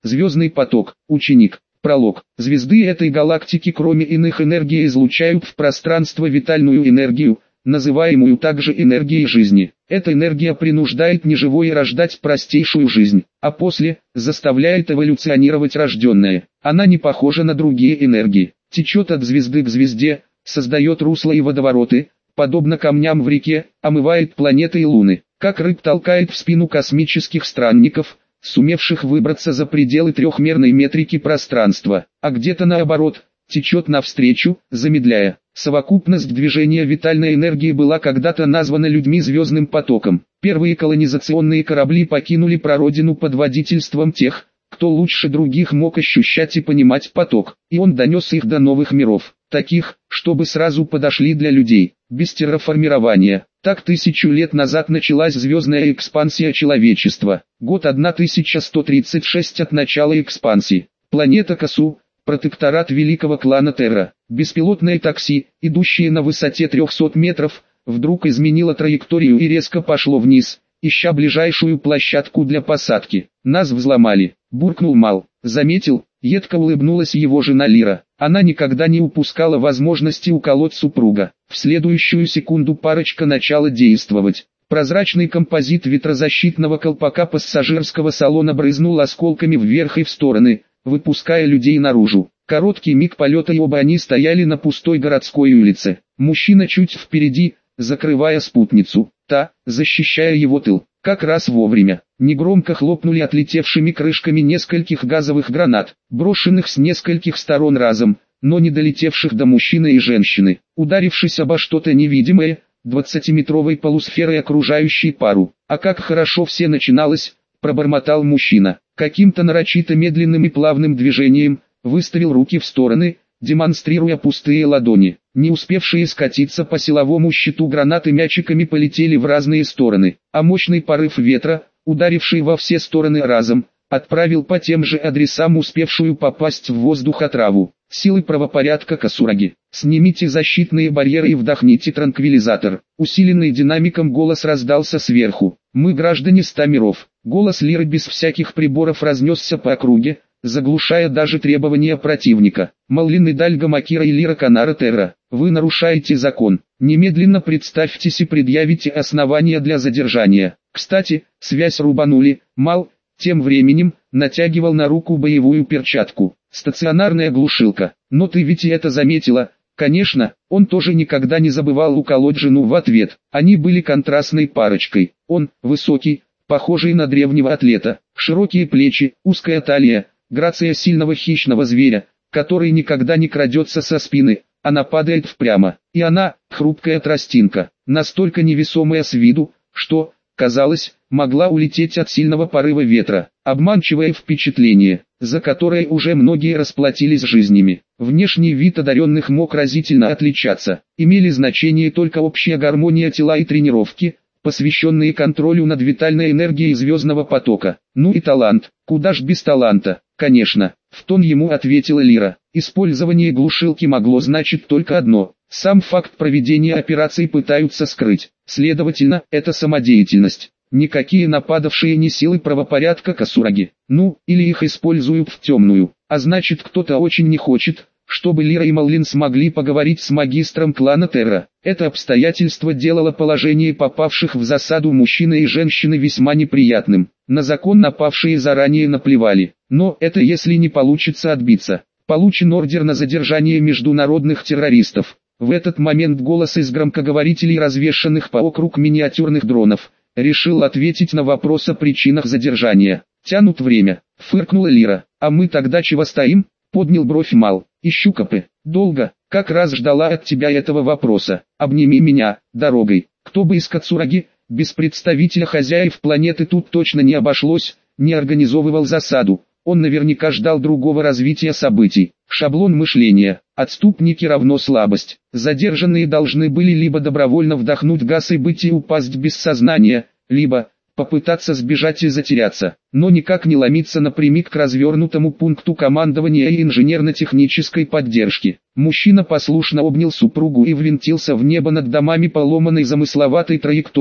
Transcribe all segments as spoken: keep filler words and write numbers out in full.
Звездный поток, ученик, пролог. Звезды этой галактики кроме иных энергий излучают в пространство витальную энергию, называемую также энергией жизни. Эта энергия принуждает неживое рождать простейшую жизнь, а после, заставляет эволюционировать рожденное. Она не похожа на другие энергии, течет от звезды к звезде, создает русла и водовороты, подобно камням в реке, омывает планеты и луны, как рыб толкает в спину космических странников, сумевших выбраться за пределы трехмерной метрики пространства, а где-то наоборот, течет навстречу, замедляя. Совокупность движения витальной энергии была когда-то названа людьми звездным потоком. Первые колонизационные корабли покинули прародину под водительством тех, кто лучше других мог ощущать и понимать поток, и он донес их до новых миров, таких, чтобы сразу подошли для людей, без терраформирования. Так тысячу лет назад началась звездная экспансия человечества. Год тысяча сто тридцать шесть от начала экспансии. Планета Касу, протекторат великого клана Терра, беспилотное такси, идущее на высоте трехсот метров, вдруг изменило траекторию и резко пошло вниз, ища ближайшую площадку для посадки. Нас взломали, буркнул Мал. Заметил, едко улыбнулась его жена Лира. Она никогда не упускала возможности уколоть супруга. В следующую секунду парочка начала действовать. Прозрачный композит ветрозащитного колпака пассажирского салона брызнул осколками вверх и в стороны, выпуская людей наружу. Короткий миг полета, и оба они стояли на пустой городской улице. Мужчина чуть впереди, закрывая спутницу, та, защищая его тыл. Как раз вовремя. Негромко хлопнули отлетевшими крышками нескольких газовых гранат, брошенных с нескольких сторон разом, но не долетевших до мужчины и женщины. Ударившись обо что-то невидимое, двадцатиметровой полусферой окружающей пару. А как хорошо все начиналось, пробормотал мужчина. Каким-то нарочито медленным и плавным движением, выставил руки в стороны, демонстрируя пустые ладони. Не успевшие скатиться по силовому щиту гранаты мячиками полетели в разные стороны, а мощный порыв ветра, ударивший во все стороны разом, отправил по тем же адресам успевшую попасть в воздух отраву. Силы правопорядка Касураги, снимите защитные барьеры и вдохните транквилизатор. Усиленный динамиком голос раздался сверху. Мы граждане ста миров. Голос Лиры без всяких приборов разнесся по округе, заглушая даже требования противника. Маллин Идальго Макира и Лира Канара Терра, вы нарушаете закон. Немедленно представьтесь и предъявите основания для задержания. Кстати, связь рубанули. Мал, тем временем, натягивал на руку боевую перчатку. Стационарная глушилка. Но ты ведь и это заметила. Конечно, он тоже никогда не забывал уколоть жену в ответ. Они были контрастной парочкой. Он, высокий, похожий на древнего атлета, широкие плечи, узкая талия, грация сильного хищного зверя, который никогда не крадется со спины, а нападает впрямую. И она, хрупкая тростинка, настолько невесомая с виду, что, казалось, могла улететь от сильного порыва ветра. Обманчивое впечатление, за которое уже многие расплатились жизнями. Внешний вид одаренных мог разительно отличаться. Имели значение только общая гармония тела и тренировки, посвященные контролю над витальной энергией звездного потока. Ну и талант, куда ж без таланта, конечно, в тон ему ответила Лира. Использование глушилки могло значить только одно. Сам факт проведения операции пытаются скрыть. Следовательно, это самодеятельность. Никакие нападавшие не силы правопорядка Касураги. Ну, или их используют в темную. А значит, кто-то очень не хочет, чтобы Лира и Маллин смогли поговорить с магистром клана Терра. Это обстоятельство делало положение попавших в засаду мужчины и женщины весьма неприятным. На закон напавшие заранее наплевали. Но это если не получится отбиться. Получен ордер на задержание международных террористов. В этот момент голос из громкоговорителей, развешанных по округ миниатюрных дронов, решил ответить на вопрос о причинах задержания. «Тянут время», — фыркнула Лира. «А мы тогда чего стоим?» — поднял бровь Мал. «Ищу КП. Долго, как раз ждала от тебя этого вопроса. Обними меня, дорогой». Кто бы из Касураги, без представителя хозяев планеты тут точно не обошлось, не организовывал засаду. Он наверняка ждал другого развития событий. Шаблон мышления. Отступники равно слабость. Задержанные должны были либо добровольно вдохнуть газ и быть и упасть без сознания, либо попытаться сбежать и затеряться, но никак не ломиться напрямик к развернутому пункту командования и инженерно-технической поддержки. Мужчина послушно обнял супругу и ввинтился в небо над домами по ломаной замысловатой траектории,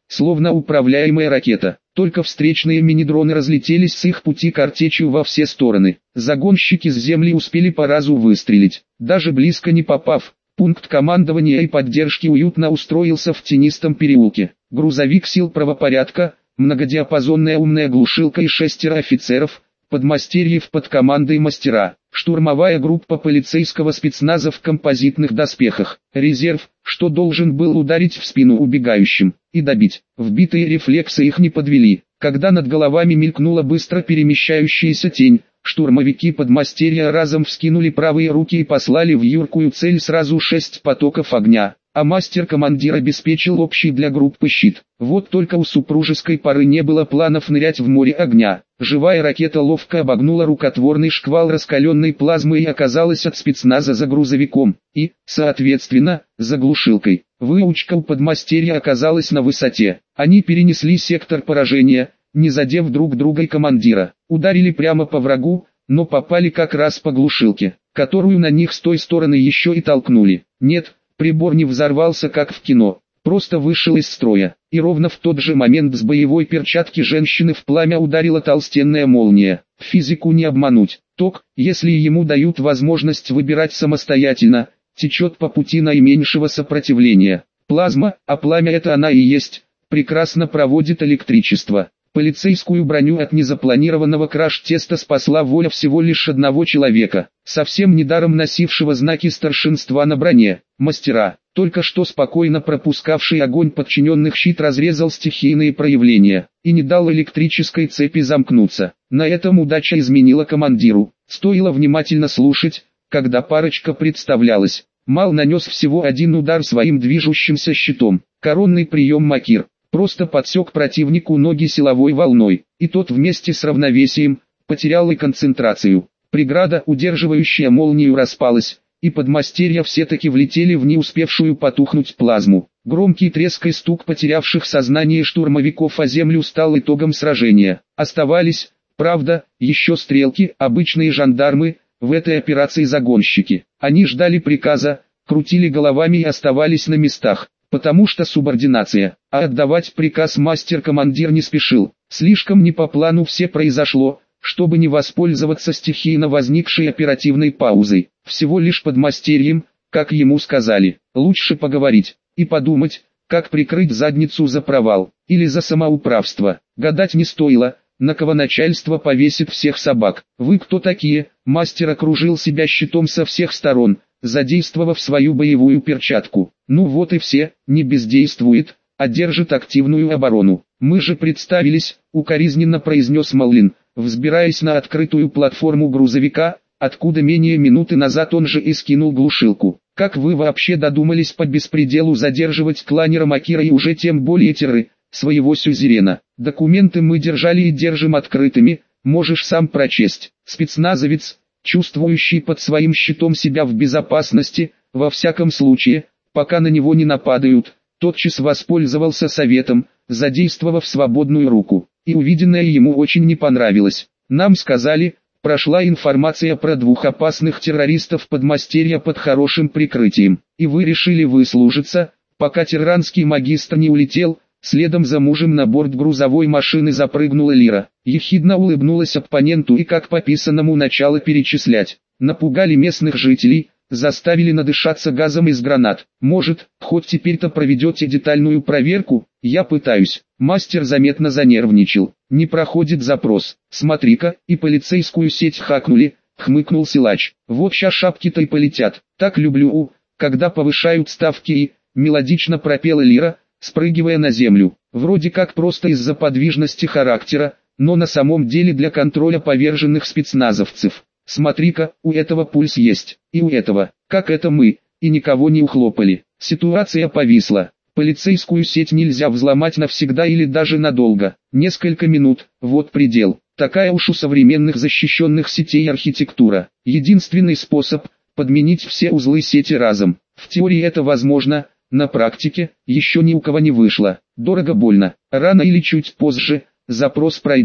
словно управляемая ракета. Только встречные мини-дроны разлетелись с их пути картечью во все стороны. Загонщики с земли успели по разу выстрелить, даже близко не попав. Пункт командования и поддержки уютно устроился в тенистом переулке. Грузовик сил правопорядка, многодиапазонная умная глушилка и шестеро офицеров, подмастерьев под командой мастера, штурмовая группа полицейского спецназа в композитных доспехах, резерв, что должен был ударить в спину убегающим и добить. Вбитые рефлексы их не подвели. Когда над головами мелькнула быстро перемещающаяся тень, штурмовики подмастерья разом вскинули правые руки и послали в юркую цель сразу шесть потоков огня, а мастер-командир обеспечил общий для группы щит. Вот только у супружеской пары не было планов нырять в море огня. Живая ракета ловко обогнула рукотворный шквал раскаленной плазмы и оказалась от спецназа за грузовиком, и, соответственно, за глушилкой. Выучка у подмастерья оказалась на высоте. Они перенесли сектор поражения, не задев друг друга и командира. Ударили прямо по врагу, но попали как раз по глушилке, которую на них с той стороны еще и толкнули. Нет, прибор не взорвался как в кино, просто вышел из строя. И ровно в тот же момент с боевой перчатки женщины в пламя ударила толстенная молния. Физику не обмануть. Ток, если ему дают возможность выбирать самостоятельно, течет по пути наименьшего сопротивления. Плазма, а пламя это она и есть, прекрасно проводит электричество. Полицейскую броню от незапланированного краш-теста спасла воля всего лишь одного человека, совсем недаром носившего знаки старшинства на броне. Мастера, только что спокойно пропускавший огонь подчиненных, щит разрезал стихийные проявления и не дал электрической цепи замкнуться. На этом удача изменила командиру. Стоило внимательно слушать, когда парочка представлялась. Мал нанес всего один удар своим движущимся щитом. Коронный прием Макир. Просто подсек противнику ноги силовой волной, и тот вместе с равновесием потерял и концентрацию. Преграда, удерживающая молнию, распалась, и подмастерья все-таки влетели в не успевшую потухнуть плазму. Громкий треск и стук потерявших сознание штурмовиков о землю стал итогом сражения. Оставались, правда, еще стрелки, обычные жандармы, в этой операции загонщики. Они ждали приказа, крутили головами и оставались на местах. Потому что субординация, а отдавать приказ мастер-командир не спешил. Слишком не по плану все произошло, чтобы не воспользоваться стихийно возникшей оперативной паузой. Всего лишь подмастерьем, как ему сказали, лучше поговорить и подумать, как прикрыть задницу за провал, или за самоуправство. Гадать не стоило, на кого начальство повесит всех собак. Вы кто такие? Мастер окружил себя щитом со всех сторон, задействовав свою боевую перчатку. Ну вот и все, не бездействует, а держит активную оборону. Мы же представились, укоризненно произнес Маллин, взбираясь на открытую платформу грузовика, откуда менее минуты назад он же и скинул глушилку. Как вы вообще додумались по беспределу задерживать кланера Макира и уже тем более терры, своего сюзерена? Документы мы держали и держим открытыми, можешь сам прочесть. Спецназовец, чувствующий под своим щитом себя в безопасности, во всяком случае, пока на него не нападают, тотчас воспользовался советом, задействовав свободную руку, и увиденное ему очень не понравилось. Нам сказали, прошла информация про двух опасных террористов подмастерья под хорошим прикрытием, и вы решили выслужиться, пока тиранский магистр не улетел. Следом за мужем на борт грузовой машины запрыгнула Лира, ехидно улыбнулась оппоненту и как по писанному начала перечислять. Напугали местных жителей, заставили надышаться газом из гранат. Может, хоть теперь-то проведете детальную проверку? Я пытаюсь. Мастер заметно занервничал. Не проходит запрос. Смотри-ка, и полицейскую сеть хакнули, хмыкнул силач. Вот ща шапки-то и полетят. Так люблю, у, когда повышают ставки и, мелодично пропела Лира, спрыгивая на землю. Вроде как просто из-за подвижности характера, но на самом деле для контроля поверженных спецназовцев. Смотри-ка, у этого пульс есть, и у этого, как это мы, и никого не ухлопали. Ситуация повисла. Полицейскую сеть нельзя взломать навсегда или даже надолго. Несколько минут, вот предел. Такая уж у современных защищенных сетей архитектура. Единственный способ – подменить все узлы сети разом. В теории это возможно. На практике, еще ни у кого не вышло. Дорого-больно. Рано или чуть позже, запрос пройдет.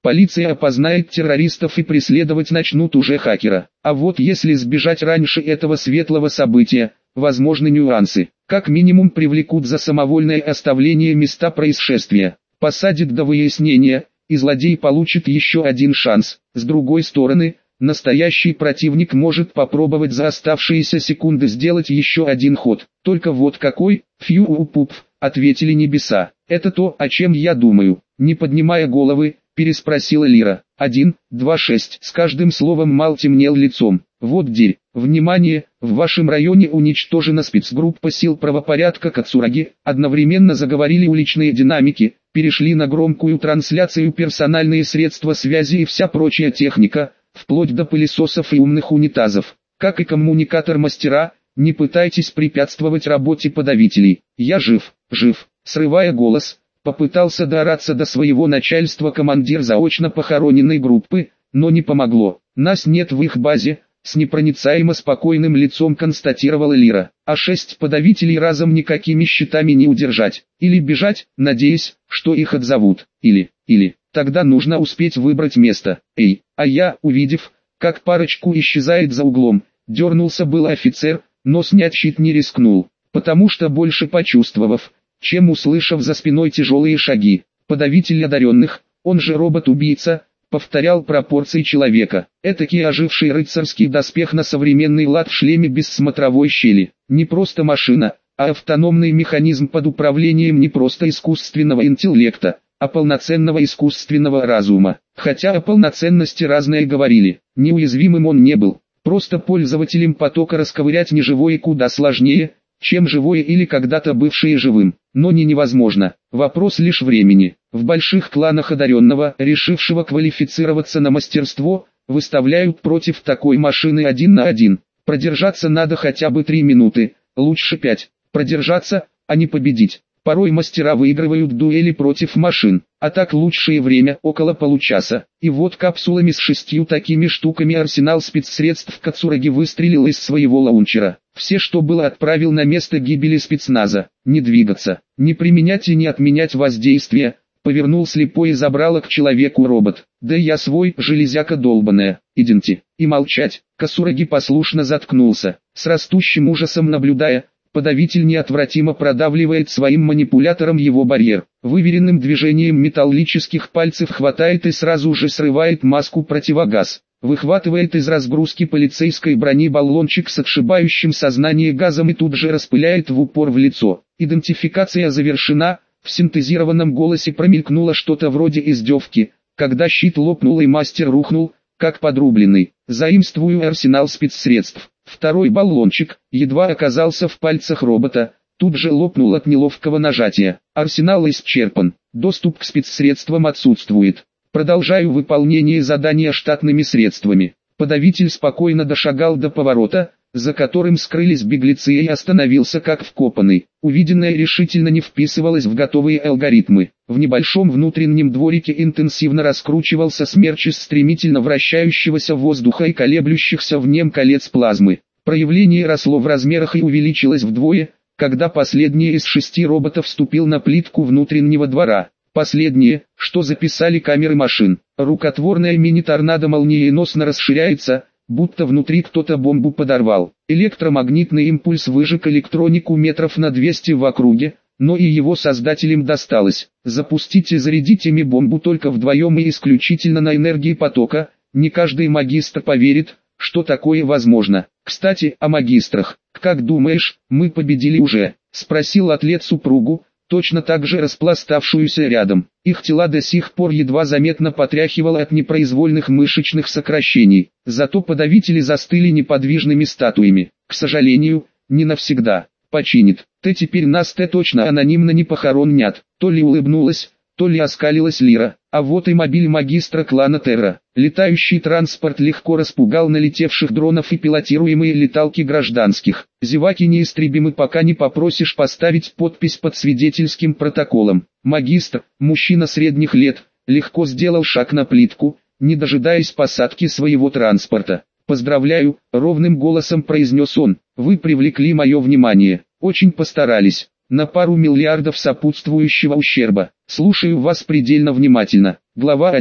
Полиция опознает террористов и преследовать начнут уже хакера. А вот если сбежать раньше этого светлого события, возможны нюансы. Как минимум привлекут за самовольное оставление места происшествия, посадят до выяснения, и злодей получит еще один шанс. С другой стороны, настоящий противник может попробовать за оставшиеся секунды сделать еще один ход. Только вот какой? Фью-пуп, ответили небеса. Это то, о чем я думаю. Не поднимая головы, переспросила Лира. Один, два, шесть. С каждым словом Мал темнел лицом. Вот дерь. Внимание, в вашем районе уничтожена спецгруппа сил правопорядка Кацураги. Одновременно заговорили уличные динамики, перешли на громкую трансляцию персональные средства связи и вся прочая техника, вплоть до пылесосов и умных унитазов. Как и коммуникатор-мастера, не пытайтесь препятствовать работе подавителей. Я жив, жив. Срывая голос, попытался доораться до своего начальства командир заочно похороненной группы, но не помогло. Нас нет в их базе. С непроницаемо спокойным лицом констатировала Лира. А шесть подавителей разом никакими щитами не удержать. Или бежать, надеясь, что их отзовут. Или, или, тогда нужно успеть выбрать место. Эй, а я, увидев, как парочку исчезает за углом, дернулся был офицер, но снять щит не рискнул. Потому что больше почувствовав, чем услышав за спиной тяжелые шаги, подавитель одаренных, он же робот-убийца, повторял пропорции человека. Этакий оживший рыцарский доспех на современный лад в шлеме без смотровой щели. Не просто машина, а автономный механизм под управлением не просто искусственного интеллекта, а полноценного искусственного разума. Хотя о полноценности разные говорили, неуязвимым он не был. Просто пользователям потока расковырять неживое куда сложнее, чем живое или когда-то бывшее живым. Но не невозможно, вопрос лишь времени. В больших кланах одаренного, решившего квалифицироваться на мастерство, выставляют против такой машины один на один. Продержаться надо хотя бы три минуты, лучше пять. Продержаться, а не победить. Порой мастера выигрывают дуэли против машин, а так лучшее время около получаса. И вот капсулами с шестью такими штуками арсенал спецсредств Кацураги выстрелил из своего лаунчера. Все, что было, отправил на место гибели спецназа. Не двигаться, не применять и не отменять воздействие. Повернул слепое забрало к человеку робот. Да я свой, железяка долбаная, идите. И молчать. Кацураги послушно заткнулся, с растущим ужасом наблюдая. Подавитель неотвратимо продавливает своим манипулятором его барьер. Выверенным движением металлических пальцев хватает и сразу же срывает маску противогаз. Выхватывает из разгрузки полицейской брони баллончик с отшибающим сознание газом и тут же распыляет в упор в лицо. Идентификация завершена. В синтезированном голосе промелькнуло что-то вроде издевки, когда щит лопнул и мастер рухнул, как подрубленный. Заимствую арсенал спецсредств. Второй баллончик, едва оказался в пальцах робота, тут же лопнул от неловкого нажатия. Арсенал исчерпан, доступ к спецсредствам отсутствует. Продолжаю выполнение задания штатными средствами. Подавитель спокойно дошагал до поворота, за которым скрылись беглецы, и остановился как вкопанный. Увиденное решительно не вписывалось в готовые алгоритмы. В небольшом внутреннем дворике интенсивно раскручивался смерч из стремительно вращающегося воздуха и колеблющихся в нем колец плазмы. Проявление росло в размерах и увеличилось вдвое, когда последний из шести роботов вступил на плитку внутреннего двора. Последнее, что записали камеры машин. Рукотворная мини-торнадо молниеносно расширяется, будто внутри кто-то бомбу подорвал. Электромагнитный импульс выжег электронику метров на двести в округе, но и его создателям досталось. Запустить и зарядить ими бомбу только вдвоем и исключительно на энергии потока, не каждый магистр поверит, что такое возможно. Кстати, о магистрах. «Как думаешь, мы победили уже?» — спросил атлет супругу, точно так же распластавшуюся рядом. Их тела до сих пор едва заметно потряхивало от непроизвольных мышечных сокращений, зато подавители застыли неподвижными статуями. К сожалению, не навсегда. Починит. Ты теперь нас ты точно анонимно не похоронят. То ли улыбнулась, то ли оскалилась Лира. А вот и мобиль магистра клана Терра. Летающий транспорт легко распугал налетевших дронов и пилотируемые леталки гражданских. Зеваки неистребимы, пока не попросишь поставить подпись под свидетельским протоколом. Магистр, мужчина средних лет, легко сделал шаг на плитку, не дожидаясь посадки своего транспорта. «Поздравляю», — ровным голосом произнес он, — «вы привлекли мое внимание, очень постарались, на пару миллиардов сопутствующего ущерба. Слушаю вас предельно внимательно». Глава один.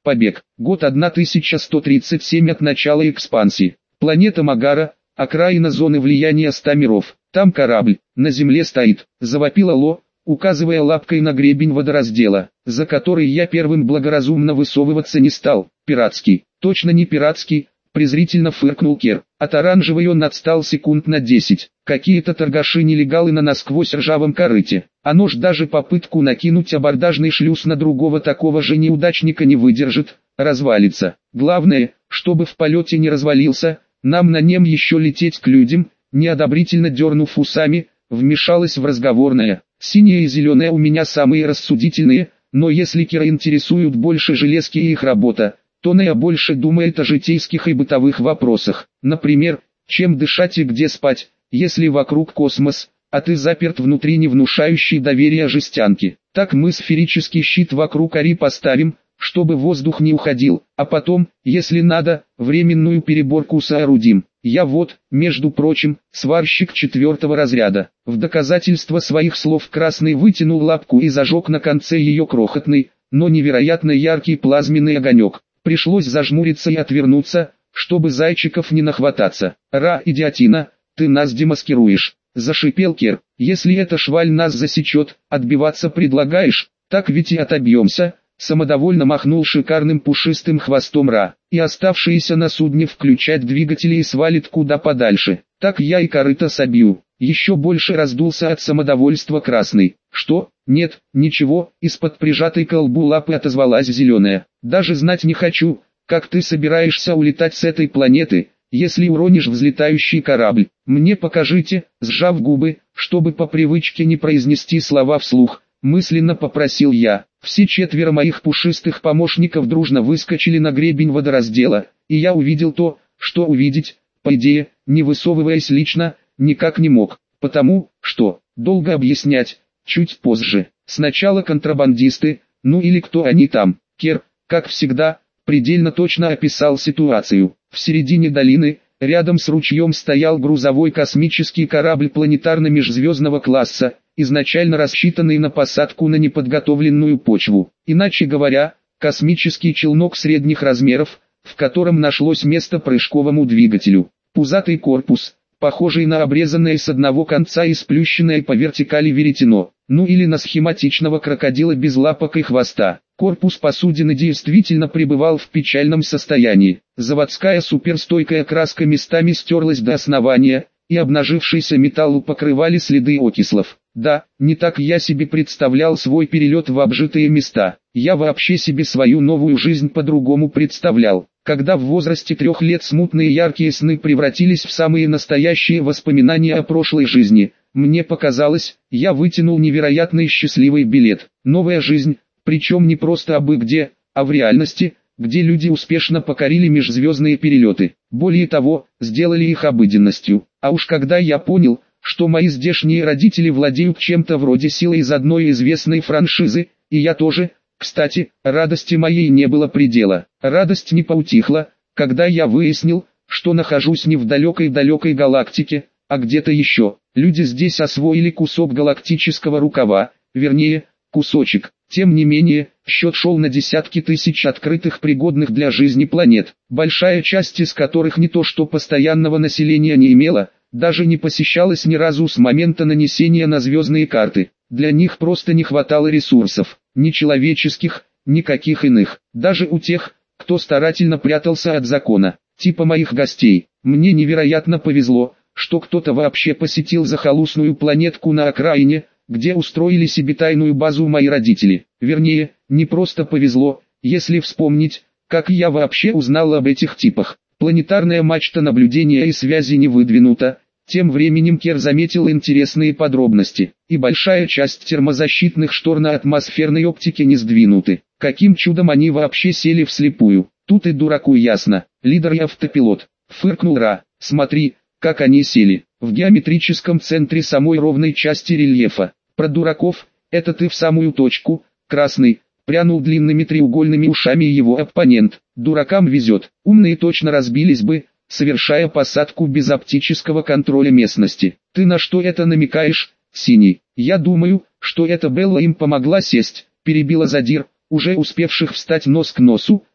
Побег. Год тысяча сто тридцать семь от начала экспансии. Планета Магара, окраина зоны влияния ста миров. Там корабль, на земле стоит, завопила Ло, указывая лапкой на гребень водораздела, за который я первым благоразумно высовываться не стал. Пиратский. Точно не пиратский, презрительно фыркнул Кер. От оранжевой он отстал секунд на десять. Какие-то торгаши-нелегалы на насквозь ржавом корыте. А нож даже попытку накинуть абордажный шлюз на другого такого же неудачника не выдержит, развалится. Главное, чтобы в полете не развалился, нам на нем еще лететь к людям. Неодобрительно дернув усами, вмешалась в разговорное. Синие и зеленые у меня самые рассудительные, но если Кира интересуют больше железки и их работа, то Нея больше думает о житейских и бытовых вопросах. Например, чем дышать и где спать, если вокруг космос, а ты заперт внутри не внушающей доверия жестянки. Так мы сферический щит вокруг Ари поставим, чтобы воздух не уходил, а потом, если надо, временную переборку соорудим. Я вот, между прочим, сварщик четвертого разряда. В доказательство своих слов Красный вытянул лапку и зажег на конце ее крохотный, но невероятно яркий плазменный огонек. Пришлось зажмуриться и отвернуться, чтобы зайчиков не нахвататься. «Ра, идиотина, ты нас демаскируешь», — зашипел Кер. «Если эта шваль нас засечет, отбиваться предлагаешь, так ведь и отобьемся». Самодовольно махнул шикарным пушистым хвостом Ра, и оставшиеся на судне включать двигатели и свалит куда подальше. Так я и корыто собью. Еще больше раздулся от самодовольства Красный. Что? Нет, ничего, из-под прижатой к лбу лапы отозвалась Зеленая. Даже знать не хочу, как ты собираешься улетать с этой планеты, если уронишь взлетающий корабль. Мне покажите, сжав губы, чтобы по привычке не произнести слова вслух, мысленно попросил я. Все четверо моих пушистых помощников дружно выскочили на гребень водораздела, и я увидел то, что увидеть, по идее, не высовываясь лично, никак не мог, потому, что, долго объяснять, чуть позже. Сначала контрабандисты, ну или кто они там. Кер, как всегда, предельно точно описал ситуацию. В середине долины, рядом с ручьем стоял грузовой космический корабль планетарно-межзвездного класса, изначально рассчитанный на посадку на неподготовленную почву. Иначе говоря, космический челнок средних размеров, в котором нашлось место прыжковому двигателю. Пузатый корпус, похожий на обрезанное с одного конца и сплющенное по вертикали веретено, ну или на схематичного крокодила без лапок и хвоста. Корпус посудины действительно пребывал в печальном состоянии. Заводская суперстойкая краска местами стерлась до основания, и обнажившийся металл покрывали следы окислов. Да, не так я себе представлял свой перелет в обжитые места. Я вообще себе свою новую жизнь по-другому представлял. Когда в возрасте трех лет смутные яркие сны превратились в самые настоящие воспоминания о прошлой жизни, мне показалось, я вытянул невероятный счастливый билет. Новая жизнь, причем не просто абы где, а в реальности, где люди успешно покорили межзвездные перелеты. Более того, сделали их обыденностью. А уж когда я понял, что мои здешние родители владеют чем-то вроде силы из одной известной франшизы, и я тоже, кстати, радости моей не было предела. Радость не поутихла, когда я выяснил, что нахожусь не в далекой-далекой галактике, а где-то еще. Люди здесь освоили кусок галактического рукава, вернее, кусочек. Тем не менее, счет шел на десятки тысяч открытых пригодных для жизни планет, большая часть из которых не то что постоянного населения не имела, даже не посещалась ни разу с момента нанесения на звездные карты. Для них просто не хватало ресурсов, ни человеческих, никаких иных. Даже у тех, кто старательно прятался от закона, типа моих гостей. Мне невероятно повезло, что кто-то вообще посетил захолустную планетку на окраине, где устроили себе тайную базу мои родители. Вернее, не просто повезло, если вспомнить, как я вообще узнал об этих типах. Планетарная мачта наблюдения и связи не выдвинута. Тем временем Кер заметил интересные подробности, и большая часть термозащитных штор на атмосферной оптике не сдвинуты. Каким чудом они вообще сели вслепую? Тут и дураку ясно. Лидер и автопилот. Фыркнул Ра. Смотри, как они сели. В геометрическом центре самой ровной части рельефа. Про дураков, это ты в самую точку. Красный, прянул длинными треугольными ушами его оппонент. Дуракам везет. Умные точно разбились бы, совершая посадку без оптического контроля местности. Ты на что это намекаешь, Синий? Я думаю, что эта Белла им помогла сесть, перебила Задир, уже успевших встать нос к носу,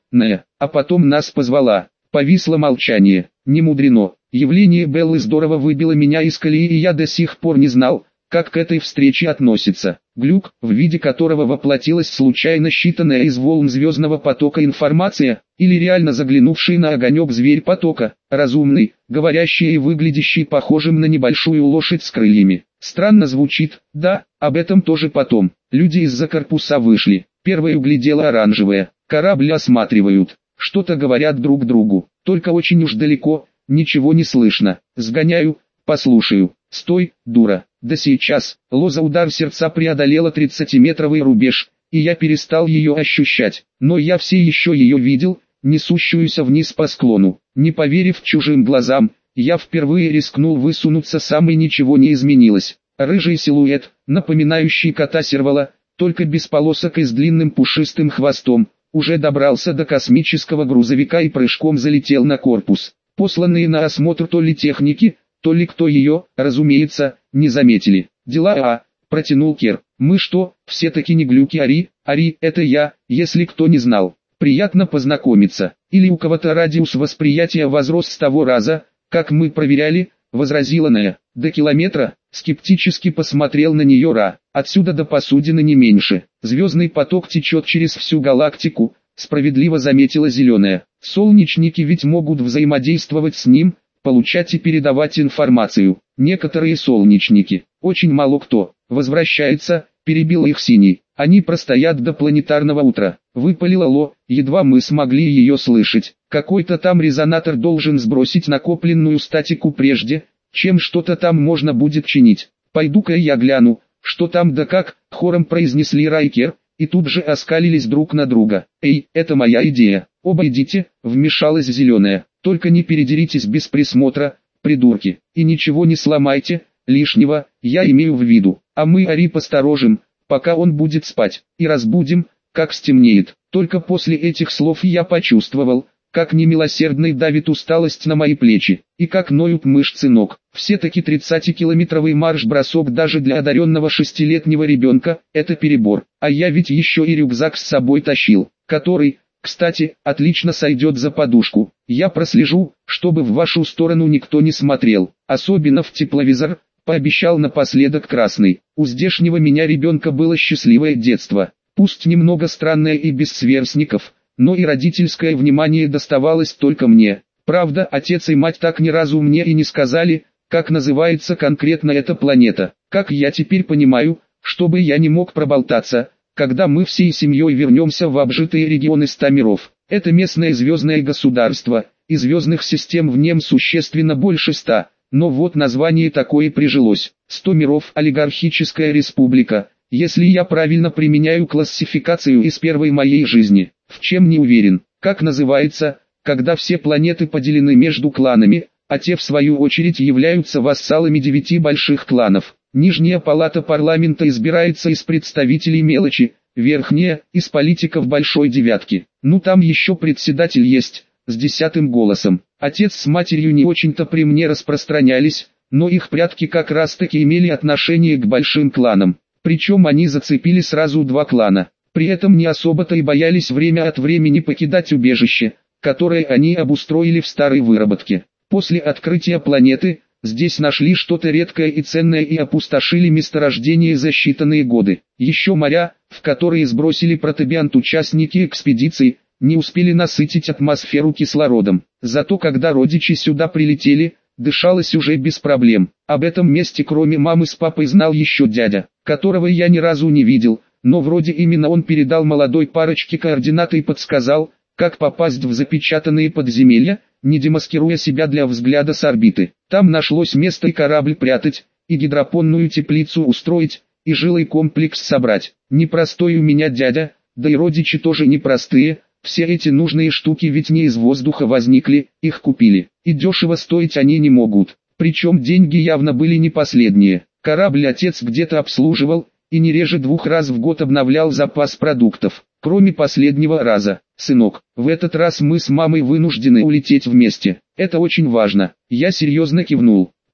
«Не», а потом нас позвала. Повисло молчание. Не мудрено. Явление Беллы здорово выбило меня из колеи, и я до сих пор не знал, как к этой встрече относится. Глюк, в виде которого воплотилась случайно считанная из волн звездного потока информация, или реально заглянувший на огонек зверь потока, разумный, говорящий и выглядящий похожим на небольшую лошадь с крыльями. Странно звучит, да, об этом тоже потом. Люди из-за корпуса вышли. Первая углядела оранжевая. Корабль осматривают. Что-то говорят друг другу. Только очень уж далеко, ничего не слышно. Сгоняю, послушаю. Стой, дура. Да сейчас. Лоза удар сердца преодолела тридцатиметровый рубеж, и я перестал ее ощущать. Но я все еще ее видел, несущуюся вниз по склону. Не поверив чужим глазам, я впервые рискнул высунуться сам, и ничего не изменилось. Рыжий силуэт, напоминающий кота-сервала, только без полосок и с длинным пушистым хвостом, уже добрался до космического грузовика и прыжком залетел на корпус. Посланные на осмотр то ли техники, то ли кто ее, разумеется, не заметили. «Дела, а?» – протянул Кер. «Мы что, все-таки не глюки Ари? Ари, это я, если кто не знал. Приятно познакомиться. Или у кого-то радиус восприятия возрос с того раза, как мы проверяли?» – возразила Нея. «До километра?» – скептически посмотрел на нее Ра. «Отсюда до посудины не меньше. Звездный поток течет через всю галактику», – справедливо заметила Зеленая. «Солнечники ведь могут взаимодействовать с ним, получать и передавать информацию. Некоторые солнечники, очень мало кто, возвращается», – перебил их Синий. «Они простоят до планетарного утра», – выпалила Ло, едва мы смогли ее слышать. «Какой-то там резонатор должен сбросить накопленную статику прежде, чем что-то там можно будет чинить. Пойду-ка я гляну, что там да как», – хором произнесли Райкер, и тут же оскалились друг на друга. «Эй, это моя идея, оба идите», – вмешалась Зеленая. «Только не передеритесь без присмотра, придурки, и ничего не сломайте, лишнего, я имею в виду, а мы Ари посторожим, пока он будет спать, и разбудим, как стемнеет». Только после этих слов я почувствовал, как немилосердной давит усталость на мои плечи, и как ноют мышцы ног. Все-таки тридцатикилометровый марш-бросок даже для одаренного шестилетнего ребенка – это перебор, а я ведь еще и рюкзак с собой тащил, который, кстати, отлично сойдет за подушку. Я прослежу, чтобы в вашу сторону никто не смотрел, особенно в тепловизор, пообещал напоследок Красный. У здешнего меня ребенка было счастливое детство, пусть немного странное и без сверстников, но и родительское внимание доставалось только мне. Правда, отец и мать так ни разу мне и не сказали, как называется конкретно эта планета. Как я теперь понимаю, чтобы я не мог проболтаться, когда мы всей семьей вернемся в обжитые регионы ста миров. Это местное звездное государство, и звездных систем в нем существенно больше ста, но вот название такое прижилось. Сто миров, олигархическая республика, если я правильно применяю классификацию из первой моей жизни. В чем не уверен, как называется, когда все планеты поделены между кланами, а те в свою очередь являются вассалами девяти больших кланов. Нижняя палата парламента избирается из представителей мелочи, верхняя – из политиков большой девятки. Ну там еще председатель есть, с десятым голосом. Отец с матерью не очень-то при мне распространялись, но их прятки как раз таки имели отношение к большим кланам. Причем они зацепили сразу два клана. При этом не особо-то и боялись время от времени покидать убежище, которое они обустроили в старой выработке. После открытия планеты, здесь нашли что-то редкое и ценное и опустошили месторождение за считанные годы. Еще моря, в которые сбросили протебиант участники экспедиций, не успели насытить атмосферу кислородом. Зато когда родичи сюда прилетели, дышалось уже без проблем. Об этом месте кроме мамы с папой знал еще дядя, которого я ни разу не видел, но вроде именно он передал молодой парочке координаты и подсказал, как попасть в запечатанные подземелья, не демаскируя себя для взгляда с орбиты. Там нашлось место и корабль прятать, и гидропонную теплицу устроить, и жилой комплекс собрать. Непростой у меня дядя, да и родичи тоже непростые, все эти нужные штуки ведь не из воздуха возникли, их купили, и дешево стоить они не могут. Причем деньги явно были не последние. Корабль отец где-то обслуживал, и не реже двух раз в год обновлял запас продуктов. Кроме последнего раза, сынок, в этот раз мы с мамой вынуждены улететь вместе. Это очень важно. Я серьезно кивнул.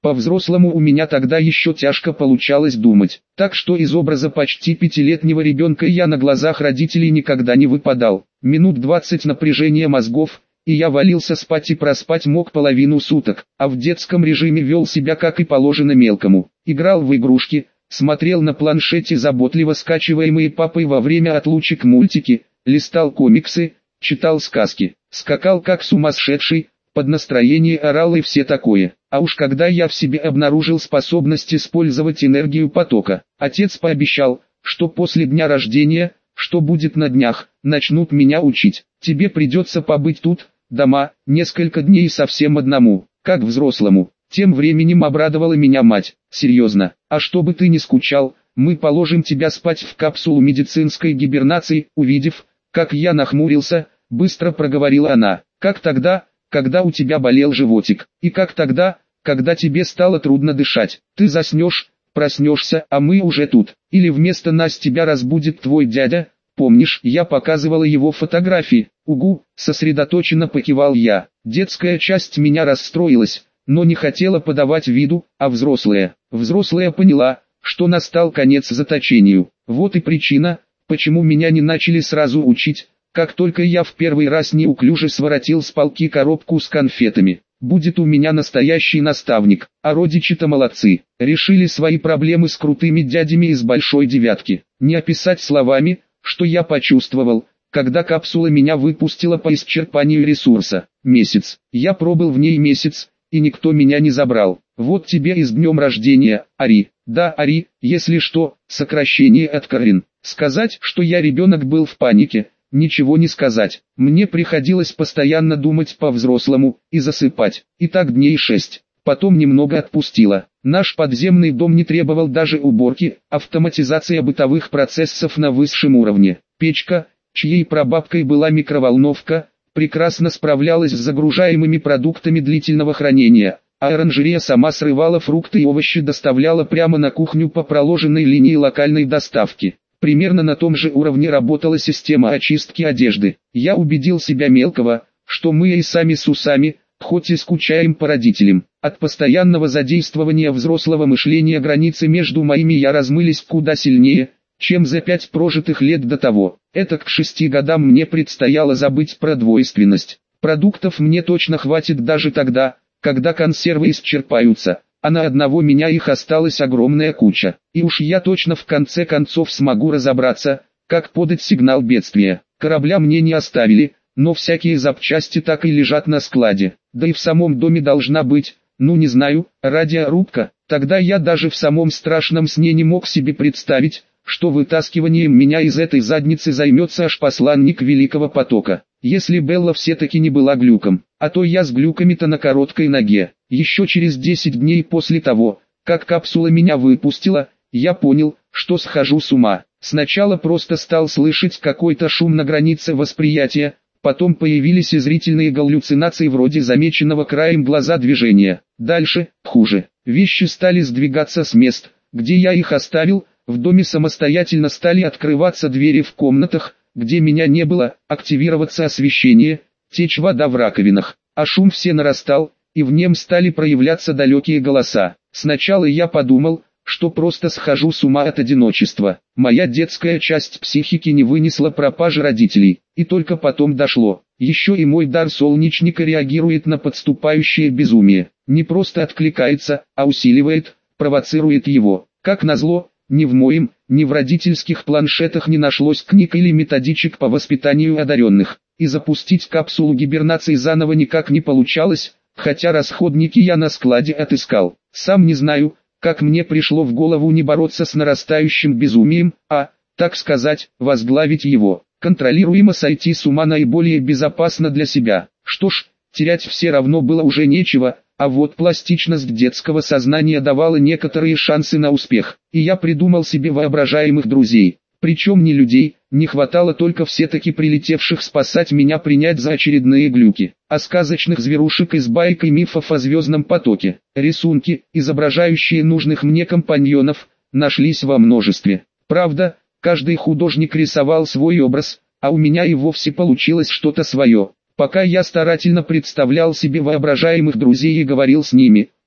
По-взрослому у меня тогда еще тяжко получалось думать, так что из образа почти пятилетнего ребенка я на глазах родителей никогда не выпадал. Минут двадцать напряжения мозгов, и я валился спать и проспать мог половину суток, а в детском режиме вел себя как и положено мелкому. Играл в игрушки, смотрел на планшете заботливо скачиваемые папой во время отлучек мультики, листал комиксы, читал сказки, скакал как сумасшедший, под настроение орал и все такое. А уж когда я в себе обнаружил способность использовать энергию потока, отец пообещал, что после дня рождения, что будет на днях, начнут меня учить. Тебе придется побыть тут, дома, несколько дней совсем одному, как взрослому. Тем временем обрадовала меня мать. Серьезно, а чтобы ты не скучал, мы положим тебя спать в капсулу медицинской гибернации. Увидев, как я нахмурился, быстро проговорила она. Как тогда, когда у тебя болел животик, и как тогда, когда тебе стало трудно дышать. Ты заснешь, проснешься, а мы уже тут. Или вместо нас тебя разбудит твой дядя. Помнишь, я показывала его фотографии? Угу, сосредоточенно покивал я. Детская часть меня расстроилась, но не хотела подавать виду, а взрослая. Взрослая поняла, что настал конец заточению. Вот и причина, почему меня не начали сразу учить, как только я в первый раз неуклюже своротил с полки коробку с конфетами. Будет у меня настоящий наставник, а родичи-то молодцы. Решили свои проблемы с крутыми дядями из большой девятки. Не описать словами, что я почувствовал, когда капсула меня выпустила по исчерпанию ресурса. Месяц. Я пробыл в ней месяц, и никто меня не забрал. Вот тебе и с днем рождения, Ари. Да, Ари, если что, сокращение от Карин. Сказать, что я ребенок, был в панике. Ничего не сказать. Мне приходилось постоянно думать по-взрослому и засыпать. И так дней шесть. Потом немного отпустило. Наш подземный дом не требовал даже уборки, автоматизация бытовых процессов на высшем уровне. Печка, чьей прабабкой была микроволновка, прекрасно справлялась с загружаемыми продуктами длительного хранения, а оранжерея сама срывала фрукты и овощи, доставляла прямо на кухню по проложенной линии локальной доставки. Примерно на том же уровне работала система очистки одежды. Я убедил себя мелкого, что мы и сами с усами, хоть и скучаем по родителям. От постоянного задействования взрослого мышления границы между моими я размылись куда сильнее, чем за пять прожитых лет до того. Это к шести годам мне предстояло забыть про двойственность. Продуктов мне точно хватит даже тогда, когда консервы исчерпаются, а на одного меня их осталась огромная куча. И уж я точно в конце концов смогу разобраться, как подать сигнал бедствия. Корабля мне не оставили, но всякие запчасти так и лежат на складе. Да и в самом доме должна быть, ну не знаю, радиорубка. Тогда я даже в самом страшном сне не мог себе представить, что вытаскиванием меня из этой задницы займется аж посланник Великого Потока. Если Белла все-таки не была глюком, а то я с глюками-то на короткой ноге. Еще через десять дней после того, как капсула меня выпустила, я понял, что схожу с ума. Сначала просто стал слышать какой-то шум на границе восприятия, потом появились и зрительные галлюцинации вроде замеченного краем глаза движения. Дальше, хуже. Вещи стали сдвигаться с мест, где я их оставил. В доме самостоятельно стали открываться двери в комнатах, где меня не было, активироваться освещение, течь вода в раковинах, а шум все нарастал, и в нем стали проявляться далекие голоса. Сначала я подумал, что просто схожу с ума от одиночества. Моя детская часть психики не вынесла пропажи родителей, и только потом дошло. Еще и мой дар солнечника реагирует на подступающее безумие. Не просто откликается, а усиливает, провоцирует его. Как назло, ни в моем, ни в родительских планшетах не нашлось книг или методичек по воспитанию одаренных, и запустить капсулу гибернации заново никак не получалось, хотя расходники я на складе отыскал. Сам не знаю, как мне пришло в голову не бороться с нарастающим безумием, а, так сказать, возглавить его. Контролируемо сойти с ума наиболее безопасно для себя. Что ж, терять все равно было уже нечего. А вот пластичность детского сознания давала некоторые шансы на успех, и я придумал себе воображаемых друзей, причем не людей, не хватало только все-таки прилетевших спасать меня принять за очередные глюки, а сказочных зверушек из баек и мифов о звездном потоке. Рисунки, изображающие нужных мне компаньонов, нашлись во множестве. Правда, каждый художник рисовал свой образ, а у меня и вовсе получилось что-то свое. Пока я старательно представлял себе воображаемых друзей и говорил с ними,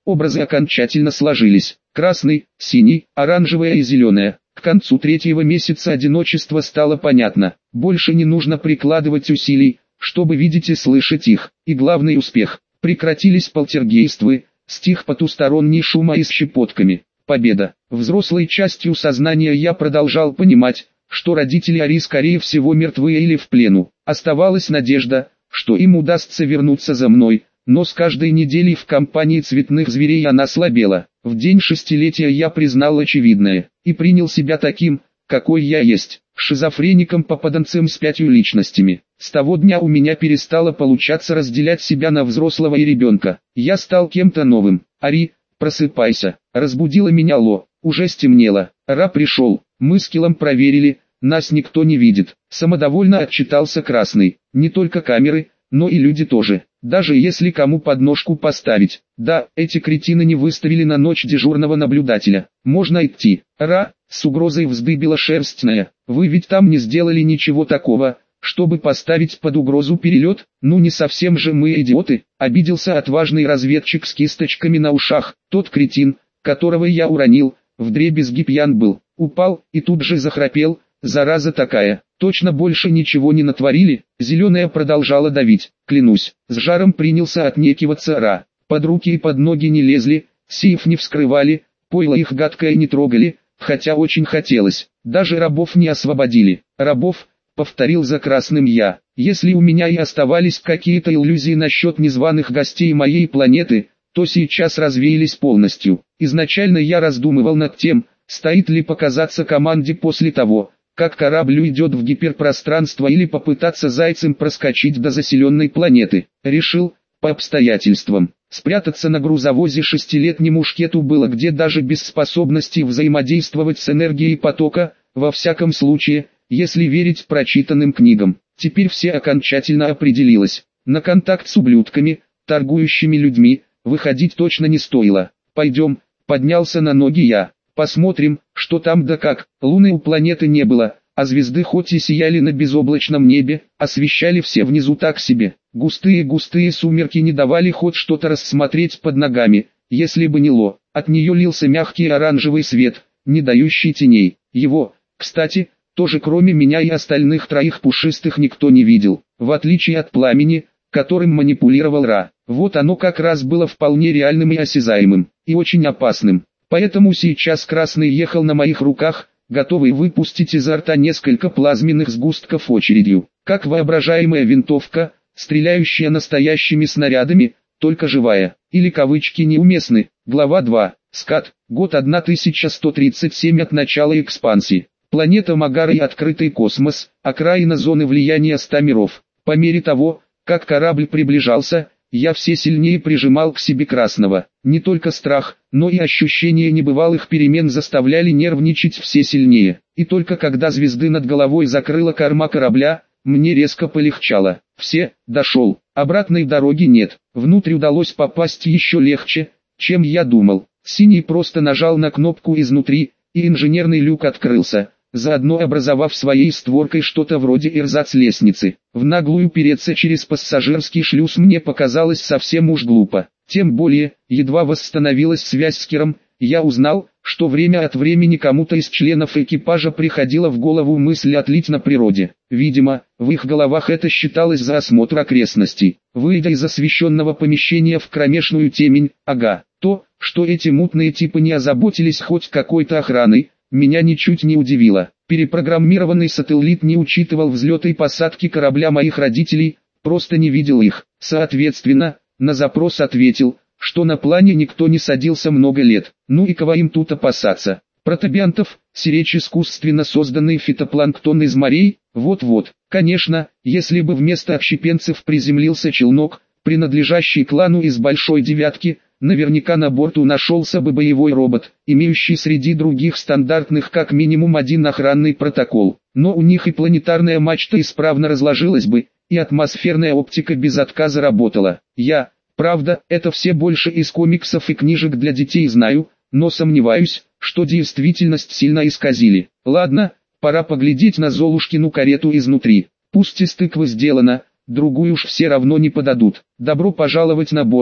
Образы окончательно сложились. Красный, синий, оранжевая и зеленая. К концу третьего месяца одиночества стало понятно. Больше не нужно прикладывать усилий, чтобы видеть и слышать их. И главный успех. Прекратились полтергействы, стих потусторонний шум и с щепотками. Победа. Взрослой частью сознания я продолжал понимать, что родители Ари скорее всего мертвы или в плену. Оставалась надежда, что им удастся вернуться за мной, но с каждой неделей в компании цветных зверей она слабела. В день шестилетия я признал очевидное, и принял себя таким, какой я есть, шизофреником-попаданцем с пятью личностями. С того дня у меня перестало получаться разделять себя на взрослого и ребенка. Я стал кем-то новым. Ари, просыпайся, разбудила меня Ло. Уже стемнело. Ра пришел. Мы с Килом проверили, нас никто не видит. Самодовольно отчитался Красный. Не только камеры, но и люди тоже. Даже если кому подножку поставить. Да, эти кретины не выставили на ночь дежурного наблюдателя. Можно идти. Ра, с угрозой вздыбила шерстная. Вы ведь там не сделали ничего такого, чтобы поставить под угрозу перелет? Ну не совсем же мы идиоты. Обиделся отважный разведчик с кисточками на ушах. Тот кретин, которого я уронил, вдребезги пьян был. Упал и тут же захрапел. Зараза такая. Точно больше ничего не натворили? Зеленая продолжала давить. Клянусь, с жаром принялся отнекиваться Ра. Под руки и под ноги не лезли, сейф не вскрывали, пойло их гадкое не трогали, хотя очень хотелось. Даже рабов не освободили. Рабов, повторил за Красным я. Если у меня и оставались какие-то иллюзии насчет незваных гостей моей планеты, то сейчас развеялись полностью. Изначально я раздумывал над тем, стоит ли показаться команде после того, как корабль уйдет в гиперпространство или попытаться зайцем проскочить до заселенной планеты. Решил, по обстоятельствам, спрятаться на грузовозе шестилетнему шкету было где даже без способности взаимодействовать с энергией потока, во всяком случае, если верить прочитанным книгам. Теперь все окончательно определилось. На контакт с ублюдками, торгующими людьми, выходить точно не стоило. Пойдем, поднялся на ноги я. Посмотрим, что там да как. Луны у планеты не было, а звезды хоть и сияли на безоблачном небе, освещали все внизу так себе. Густые-густые сумерки не давали хоть что-то рассмотреть под ногами, если бы не Ло. От нее лился мягкий оранжевый свет, не дающий теней. Его, кстати, тоже кроме меня и остальных троих пушистых никто не видел, в отличие от пламени, которым манипулировал Ра. Вот оно как раз было вполне реальным и осязаемым, и очень опасным. Поэтому сейчас Красный ехал на моих руках, готовый выпустить изо рта несколько плазменных сгустков очередью, как воображаемая винтовка, стреляющая настоящими снарядами, только живая, или кавычки неуместны. Глава два. Скат. Год тысяча сто тридцать семь от начала экспансии. Планета Магара и открытый космос, окраина зоны влияния ста миров. По мере того, как корабль приближался, я все сильнее прижимал к себе Красного. Не только страх, но и ощущение небывалых перемен заставляли нервничать все сильнее. И только когда звезды над головой закрыла корма корабля, мне резко полегчало. Все, дошел. Обратной дороги нет. Внутрь удалось попасть еще легче, чем я думал. Синий просто нажал на кнопку изнутри, и инженерный люк открылся, заодно образовав своей створкой что-то вроде эрзац-лестницы. В наглую переться через пассажирский шлюз мне показалось совсем уж глупо. Тем более, едва восстановилась связь с Киром, я узнал, что время от времени кому-то из членов экипажа приходила в голову мысль отлить на природе. Видимо, в их головах это считалось за осмотр окрестностей. Выйдя из освещенного помещения в кромешную темень, ага, то, что эти мутные типы не озаботились хоть какой-то охраной, меня ничуть не удивило. Перепрограммированный сателлит не учитывал взлеты и посадки корабля моих родителей, просто не видел их. Соответственно, на запрос ответил, что на плане никто не садился много лет. Ну и кого им тут опасаться? Протобиантов, сиречь искусственно созданный фитопланктон из морей? Вот-вот. Конечно, если бы вместо общепенцев приземлился челнок, принадлежащий клану из Большой Девятки, наверняка на борту нашелся бы боевой робот, имеющий среди других стандартных как минимум один охранный протокол. Но у них и планетарная мачта исправно разложилась бы, и атмосферная оптика без отказа работала. Я, правда, это все больше из комиксов и книжек для детей знаю, но сомневаюсь, что действительность сильно исказили. Ладно, пора поглядеть на Золушкину карету изнутри. Пусть из тыквы сделано, другую уж все равно не подадут. Добро пожаловать на борт,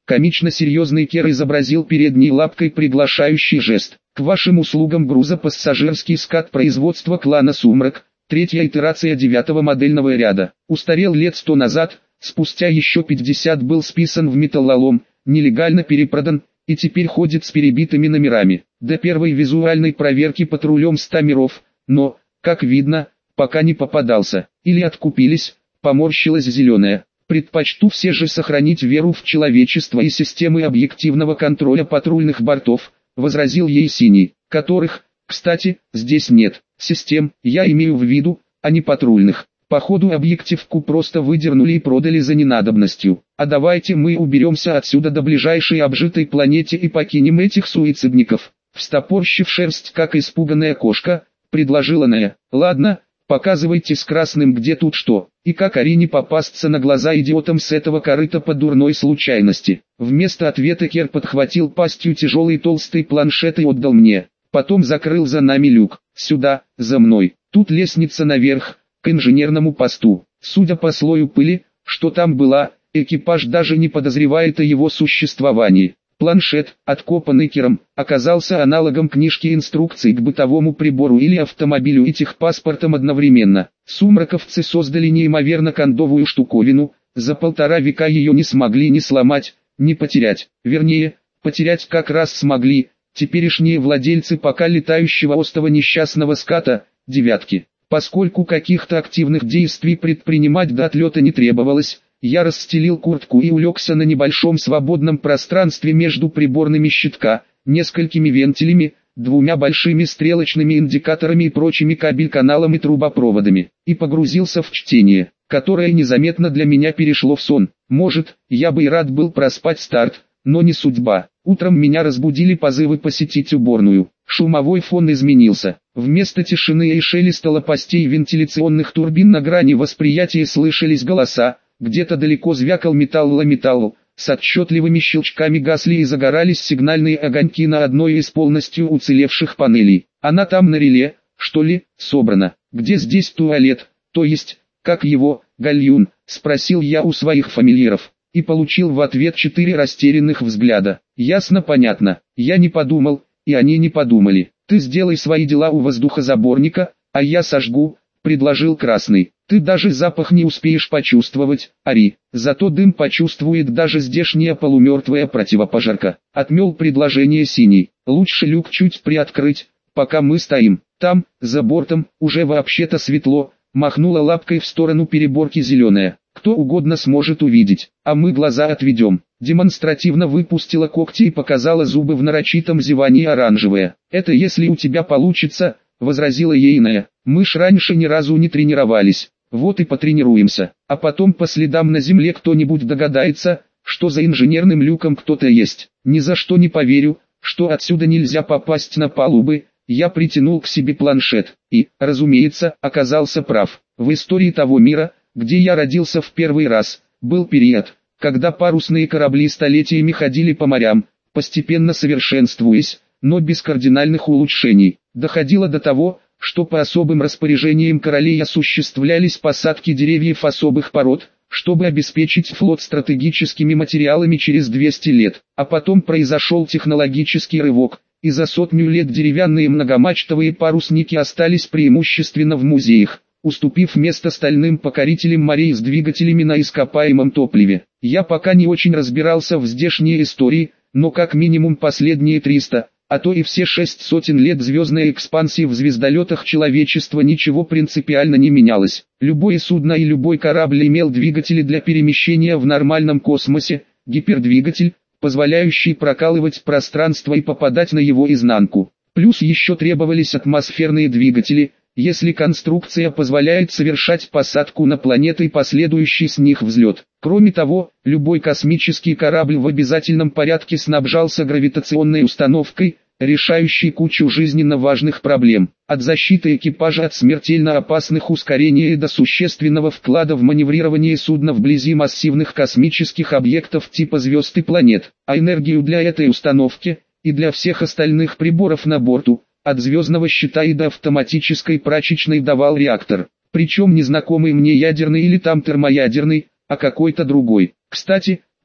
Комично серьезный Кер изобразил передней лапкой приглашающий жест. К вашим услугам грузопассажирский скат производства клана Сумрак, третья итерация девятого модельного ряда. Устарел лет сто назад, спустя еще пятьдесят был списан в металлолом, нелегально перепродан, и теперь ходит с перебитыми номерами. До первой визуальной проверки патрулем ста миров, но, как видно, пока не попадался. Или откупились, поморщилась зеленая. Предпочту все же сохранить веру в человечество и системы объективного контроля патрульных бортов, возразил ей синий, которых, кстати, здесь нет. Систем, я имею в виду, а не патрульных. Походу объективку просто выдернули и продали за ненадобностью. А давайте мы уберемся отсюда до ближайшей обжитой планете и покинем этих суицидников. Встопорщив шерсть как испуганная кошка, предложила Ная. Ладно, показывайте с красным где тут что, и как Арине попасться на глаза идиотам с этого корыта по дурной случайности. Вместо ответа Кер подхватил пастью тяжелый толстый планшет и отдал мне. Потом закрыл за нами люк. Сюда, за мной. Тут лестница наверх, к инженерному посту. Судя по слою пыли, что там была, экипаж даже не подозревает о его существовании. Планшет, откопанный Кером, оказался аналогом книжки инструкций к бытовому прибору или автомобилю и техпаспортом одновременно. Сумраковцы создали неимоверно кондовую штуковину, за полтора века ее не смогли ни сломать, ни потерять. Вернее, потерять как раз смогли, теперешние владельцы пока летающего остова несчастного ската, девятки. Поскольку каких-то активных действий предпринимать до отлета не требовалось, я расстелил куртку и улегся на небольшом свободном пространстве между приборными щитка, несколькими вентилями, двумя большими стрелочными индикаторами и прочими кабель-каналами и трубопроводами, и погрузился в чтение, которое незаметно для меня перешло в сон. Может, я бы и рад был проспать старт, но не судьба. Утром меня разбудили позывы посетить уборную. Шумовой фон изменился. Вместо тишины и шелеста лопастей вентиляционных турбин на грани восприятия слышались голоса, где-то далеко звякал металл о металл, с отчетливыми щелчками гасли и загорались сигнальные огоньки на одной из полностью уцелевших панелей. Она там на реле, что ли, собрана. Где здесь туалет, то есть, как его, гальюн, спросил я у своих фамильяров. И получил в ответ четыре растерянных взгляда. Ясно, понятно, я не подумал, и они не подумали. Ты сделай свои дела у воздухозаборника, а я сожгу, предложил красный. Ты даже запах не успеешь почувствовать, Ари, зато дым почувствует даже здешняя полумертвая противопожарка. Отмел предложение синий. Лучше люк чуть приоткрыть, пока мы стоим. Там, за бортом, уже вообще-то светло, махнула лапкой в сторону переборки зеленая. Кто угодно сможет увидеть, а мы глаза отведем. Демонстративно выпустила когти и показала зубы в нарочитом зевании оранжевые. Это если у тебя получится, возразила ейная. Мы ж раньше ни разу не тренировались, вот и потренируемся. А потом по следам на земле кто-нибудь догадается, что за инженерным люком кто-то есть. Ни за что не поверю, что отсюда нельзя попасть на палубы. Я притянул к себе планшет и, разумеется, оказался прав. В истории того мира, где я родился в первый раз, был период, когда парусные корабли столетиями ходили по морям, постепенно совершенствуясь, но без кардинальных улучшений. Доходило до того, что по особым распоряжениям королей осуществлялись посадки деревьев особых пород, чтобы обеспечить флот стратегическими материалами через двести лет. А потом произошел технологический рывок, и за сотню лет деревянные многомачтовые парусники остались преимущественно в музеях, уступив место стальным покорителям морей с двигателями на ископаемом топливе. Я пока не очень разбирался в здешней истории, но как минимум последние триста, а то и все шесть сотен лет звездной экспансии в звездолетах человечества ничего принципиально не менялось. Любое судно и любой корабль имел двигатели для перемещения в нормальном космосе, гипердвигатель, позволяющий прокалывать пространство и попадать на его изнанку. Плюс еще требовались атмосферные двигатели, если конструкция позволяет совершать посадку на планеты и последующий с них взлет. Кроме того, любой космический корабль в обязательном порядке снабжался гравитационной установкой, решающей кучу жизненно важных проблем, от защиты экипажа от смертельно опасных ускорений и до существенного вклада в маневрирование судна вблизи массивных космических объектов типа звезд и планет. А энергию для этой установки, и для всех остальных приборов на борту, от звездного щита и до автоматической прачечной давал реактор, причем незнакомый мне ядерный или там термоядерный, а какой-то другой. Кстати,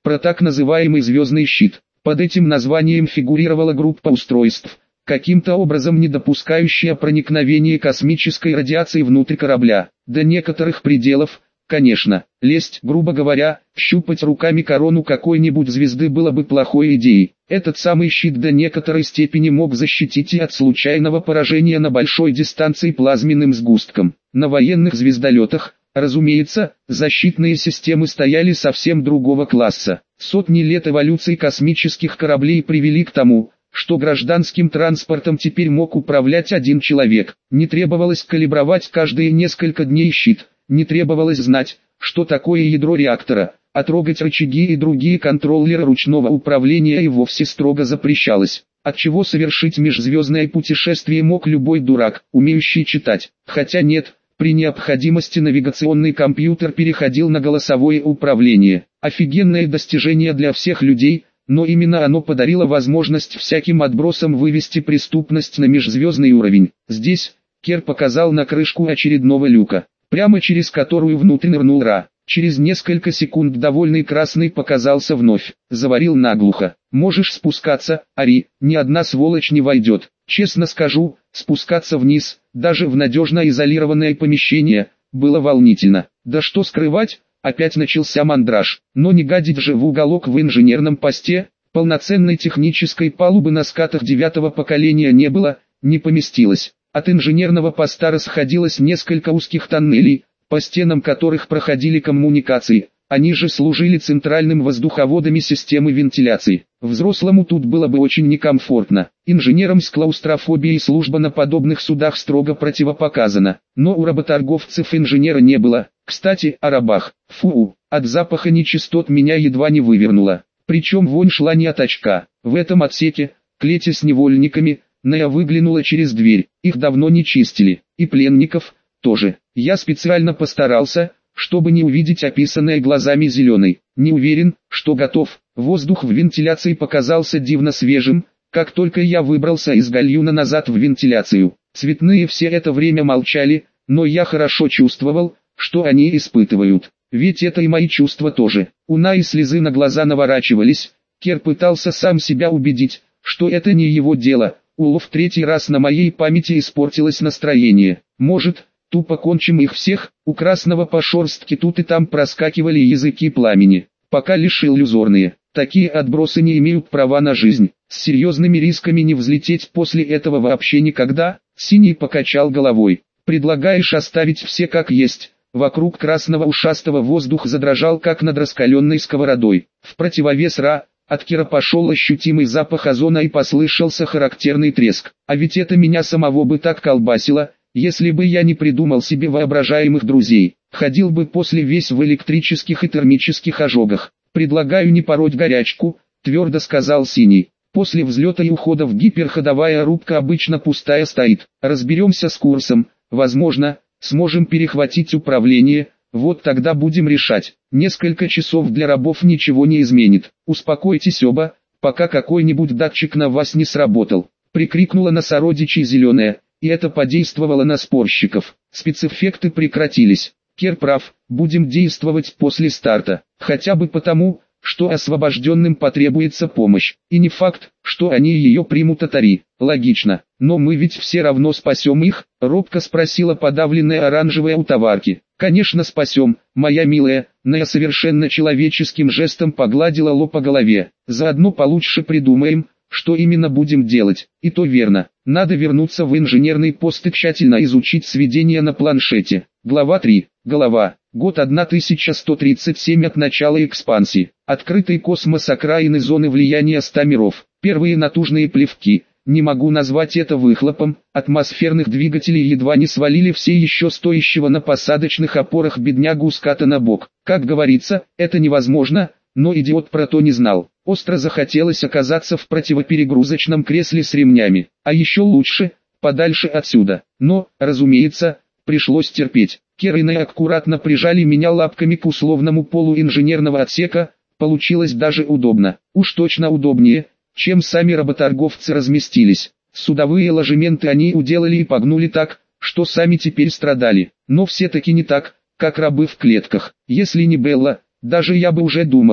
про так называемый звездный щит. Под этим названием фигурировала группа устройств, каким-то образом не допускающая проникновения космической радиации внутрь корабля. До некоторых пределов, конечно, лезть, грубо говоря, щупать руками корону какой-нибудь звезды было бы плохой идеей. Этот самый щит до некоторой степени мог защитить и от случайного поражения на большой дистанции плазменным сгустком. На военных звездолетах, разумеется, защитные системы стояли совсем другого класса. Сотни лет эволюции космических кораблей привели к тому, что гражданским транспортом теперь мог управлять один человек. Не требовалось калибровать каждые несколько дней щит, не требовалось знать, что такое ядро реактора, а трогать рычаги и другие контроллеры ручного управления и вовсе строго запрещалось. Отчего совершить межзвездное путешествие мог любой дурак, умеющий читать. Хотя нет, при необходимости навигационный компьютер переходил на голосовое управление. Офигенное достижение для всех людей, но именно оно подарило возможность всяким отбросам вывести преступность на межзвездный уровень. Здесь Кер показал на крышку очередного люка, прямо через которую внутрь нырнул Ра. Через несколько секунд довольный красный показался вновь, заварил наглухо. «Можешь спускаться, Ари, ни одна сволочь не войдет». Честно скажу, спускаться вниз, даже в надежно изолированное помещение, было волнительно. Да что скрывать, опять начался мандраж. Но не гадить же в уголок в инженерном посте, полноценной технической палубы на скатах девятого поколения не было, не поместилось. От инженерного поста расходилось несколько узких тоннелей, по стенам которых проходили коммуникации, они же служили центральным воздуховодами системы вентиляции. Взрослому тут было бы очень некомфортно. Инженерам с клаустрофобией служба на подобных судах строго противопоказана. Но у работорговцев инженера не было. Кстати, о рабах. Фу, от запаха нечистот меня едва не вывернуло. Причем вонь шла не от очка. В этом отсеке, клете с невольниками, Нея выглянула через дверь. Их давно не чистили. И пленников тоже. Я специально постарался, чтобы не увидеть описанное глазами зеленой. Не уверен, что готов. Воздух в вентиляции показался дивно свежим, как только я выбрался из гальюна назад в вентиляцию. Цветные все это время молчали, но я хорошо чувствовал, что они испытывают. Ведь это и мои чувства тоже. У Наи слезы на глаза наворачивались. Кер пытался сам себя убедить, что это не его дело. У в третий раз на моей памяти испортилось настроение. Может, тупо кончим их всех? У красного по шорстке тут и там проскакивали языки пламени. Пока лишь иллюзорные. Такие отбросы не имеют права на жизнь. С серьезными рисками не взлететь после этого вообще никогда. Синий покачал головой. Предлагаешь оставить все как есть. Вокруг красного ушастого воздух задрожал как над раскаленной сковородой. В противовес Ра, от Кира пошел ощутимый запах озона и послышался характерный треск. А ведь это меня самого бы так колбасило, если бы я не придумал себе воображаемых друзей. Ходил бы после весь в электрических и термических ожогах. «Предлагаю не пороть горячку», твердо сказал Синий. «После взлета и ухода в гиперходовая рубка обычно пустая стоит. Разберемся с курсом, возможно, сможем перехватить управление, вот тогда будем решать. Несколько часов для рабов ничего не изменит. Успокойтесь оба, пока какой-нибудь датчик на вас не сработал», прикрикнула на сородичей зеленая, и это подействовало на спорщиков. Спецэффекты прекратились. Кер прав, будем действовать после старта, хотя бы потому, что освобожденным потребуется помощь, и не факт, что они ее примут от Ари. Логично, но мы ведь все равно спасем их, робко спросила подавленная оранжевая у товарки. Конечно спасем, моя милая. Нея совершенно человеческим жестом погладила лоб по голове. Заодно получше придумаем, что именно будем делать. И то верно, надо вернуться в инженерный пост и тщательно изучить сведения на планшете. Глава три. Голова. Год тысяча сто тридцать семь от начала экспансии. Открытый космос окраины зоны влияния ста миров. Первые натужные плевки. Не могу назвать это выхлопом. Атмосферных двигателей едва не свалили все еще стоящего на посадочных опорах беднягу ската на бок. Как говорится, это невозможно, но идиот про то не знал. Остро захотелось оказаться в противоперегрузочном кресле с ремнями. А еще лучше, подальше отсюда. Но, разумеется, пришлось терпеть. Кер и Нея аккуратно прижали меня лапками к условному полу инженерного отсека, получилось даже удобно. Уж точно удобнее, чем сами работорговцы разместились. Судовые ложементы они уделали и погнули так, что сами теперь страдали. Но все-таки не так, как рабы в клетках. Если не Белла, даже я бы уже думала,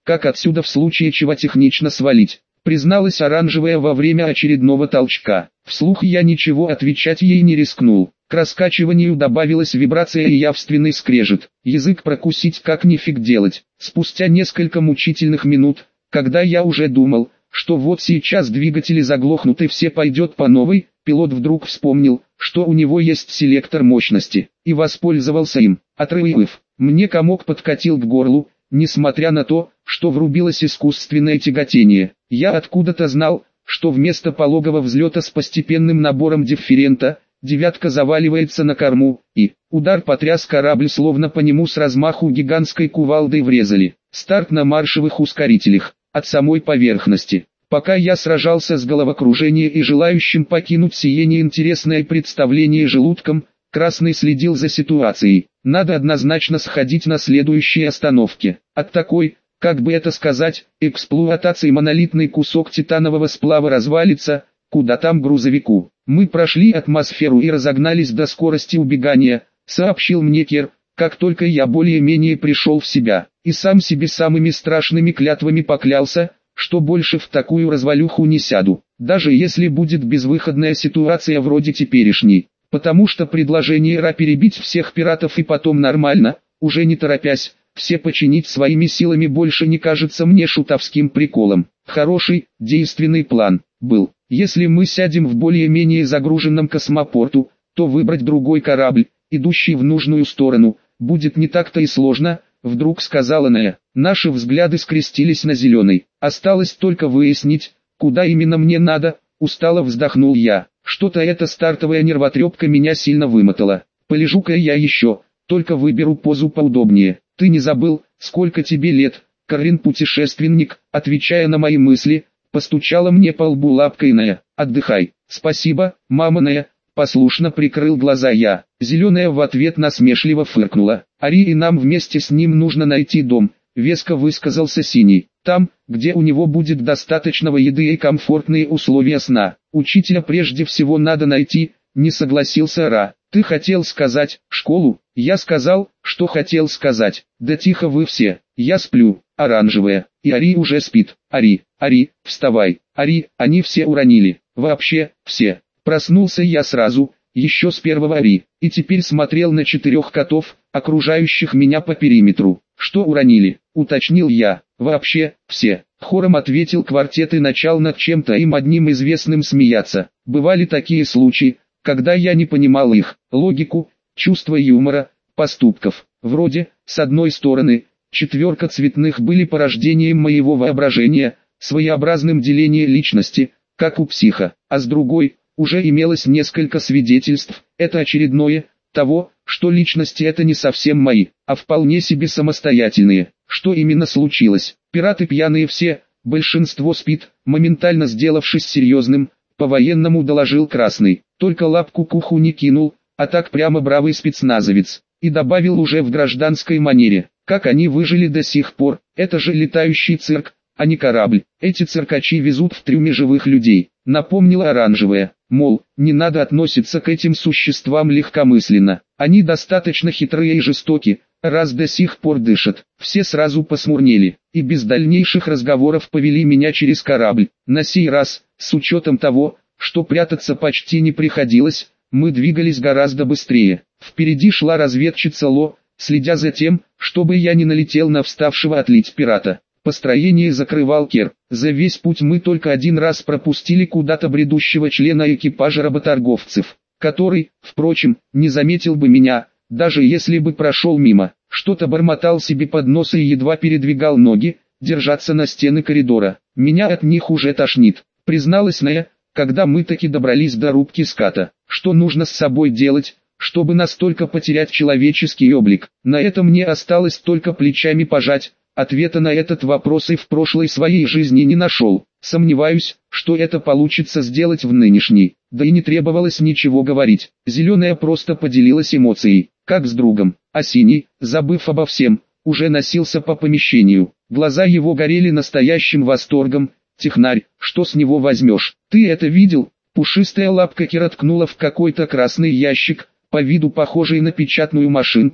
как отсюда в случае чего технично свалить, призналась оранжевая во время очередного толчка. Вслух я ничего отвечать ей не рискнул. К раскачиванию добавилась вибрация и явственный скрежет. Язык прокусить как нифиг делать. Спустя несколько мучительных минут, когда я уже думал, что вот сейчас двигатели заглохнут и все пойдет по новой, пилот вдруг вспомнил, что у него есть селектор мощности, и воспользовался им. Отрывив, мне комок подкатил к горлу, несмотря на то, что врубилось искусственное тяготение. Я откуда-то знал, что вместо пологого взлета с постепенным набором дифферента, девятка заваливается на корму, и удар потряс корабль, словно по нему с размаху гигантской кувалдой врезали. Старт на маршевых ускорителях, от самой поверхности. Пока я сражался с головокружением и желающим покинуть сие неинтересное представление желудком, Красный следил за ситуацией. Надо однозначно сходить на следующей остановке. От такой, как бы это сказать, эксплуатации монолитный кусок титанового сплава развалится, куда там грузовику. Мы прошли атмосферу и разогнались до скорости убегания, сообщил мне Кер, как только я более-менее пришел в себя, и сам себе самыми страшными клятвами поклялся, что больше в такую развалюху не сяду, даже если будет безвыходная ситуация вроде теперешней, потому что предложение Ра перебить всех пиратов и потом нормально, уже не торопясь, все починить своими силами больше не кажется мне шутовским приколом. Хороший, действенный план был. Если мы сядем в более-менее загруженном космопорту, то выбрать другой корабль, идущий в нужную сторону, будет не так-то и сложно, вдруг сказала Нея. Наши взгляды скрестились на зеленый. Осталось только выяснить, куда именно мне надо, устало вздохнул я. Что-то эта стартовая нервотрепка меня сильно вымотала. Полежу-ка я еще, только выберу позу поудобнее. Ты не забыл, сколько тебе лет, Карин-путешественник, отвечая на мои мысли, постучала мне по лбу лапкой Нея. Отдыхай. Спасибо, мама Нея. Послушно прикрыл глаза я. Зеленая в ответ насмешливо фыркнула. Ари и нам вместе с ним нужно найти дом, веско высказался Синий. Там, где у него будет достаточно еды и комфортные условия сна. Учителя прежде всего надо найти, не согласился Ра. Ты хотел сказать, школу? Я сказал, что хотел сказать. Да тихо вы все, я сплю, оранжевая, и Ари уже спит. Ари, Ари, вставай, Ари, они все уронили, вообще, все. Проснулся я сразу, еще с первого Ари, и теперь смотрел на четырех котов, окружающих меня по периметру. Что уронили, уточнил я. Вообще, все. Хором ответил квартет и начал над чем-то им одним известным смеяться. Бывали такие случаи, когда я не понимал их логику, чувство юмора, поступков. Вроде, с одной стороны, четверка цветных были порождением моего воображения, своеобразным делением личности, как у психа, а с другой, уже имелось несколько свидетельств, это очередное, того, что личности это не совсем мои, а вполне себе самостоятельные. Что именно случилось? Пираты пьяные все, большинство спит, моментально сделавшись серьезным, по-военному доложил Красный, только лапку к уху не кинул, а так прямо бравый спецназовец, и добавил уже в гражданской манере, как они выжили до сих пор, это же летающий цирк, а не корабль, эти циркачи везут в трюме живых людей, напомнила оранжевая, мол, не надо относиться к этим существам легкомысленно, они достаточно хитрые и жестоки, раз до сих пор дышат. Все сразу посмурнели, и без дальнейших разговоров повели меня через корабль. На сей раз, с учетом того, что прятаться почти не приходилось, мы двигались гораздо быстрее. Впереди шла разведчица Ло, следя за тем, чтобы я не налетел на вставшего отлить пирата. Построение закрывал Кер. За весь путь мы только один раз пропустили куда-то бредущего члена экипажа работорговцев, который, впрочем, не заметил бы меня, даже если бы прошел мимо. Что-то бормотал себе под нос и едва передвигал ноги, держаться на стены коридора. Меня от них уже тошнит, призналась Нея, когда мы таки добрались до рубки ската. Что нужно с собой делать, чтобы настолько потерять человеческий облик? На это мне осталось только плечами пожать. Ответа на этот вопрос и в прошлой своей жизни не нашел. Сомневаюсь, что это получится сделать в нынешней. Да и не требовалось ничего говорить. Зеленая просто поделилась эмоцией, как с другом. А Синий, забыв обо всем, уже носился по помещению. Глаза его горели настоящим восторгом. Технарь, что с него возьмешь? Ты это видел? Пушистая лапка Кира ткнула в какой-то красный ящик, по виду похожий на печатную машинку,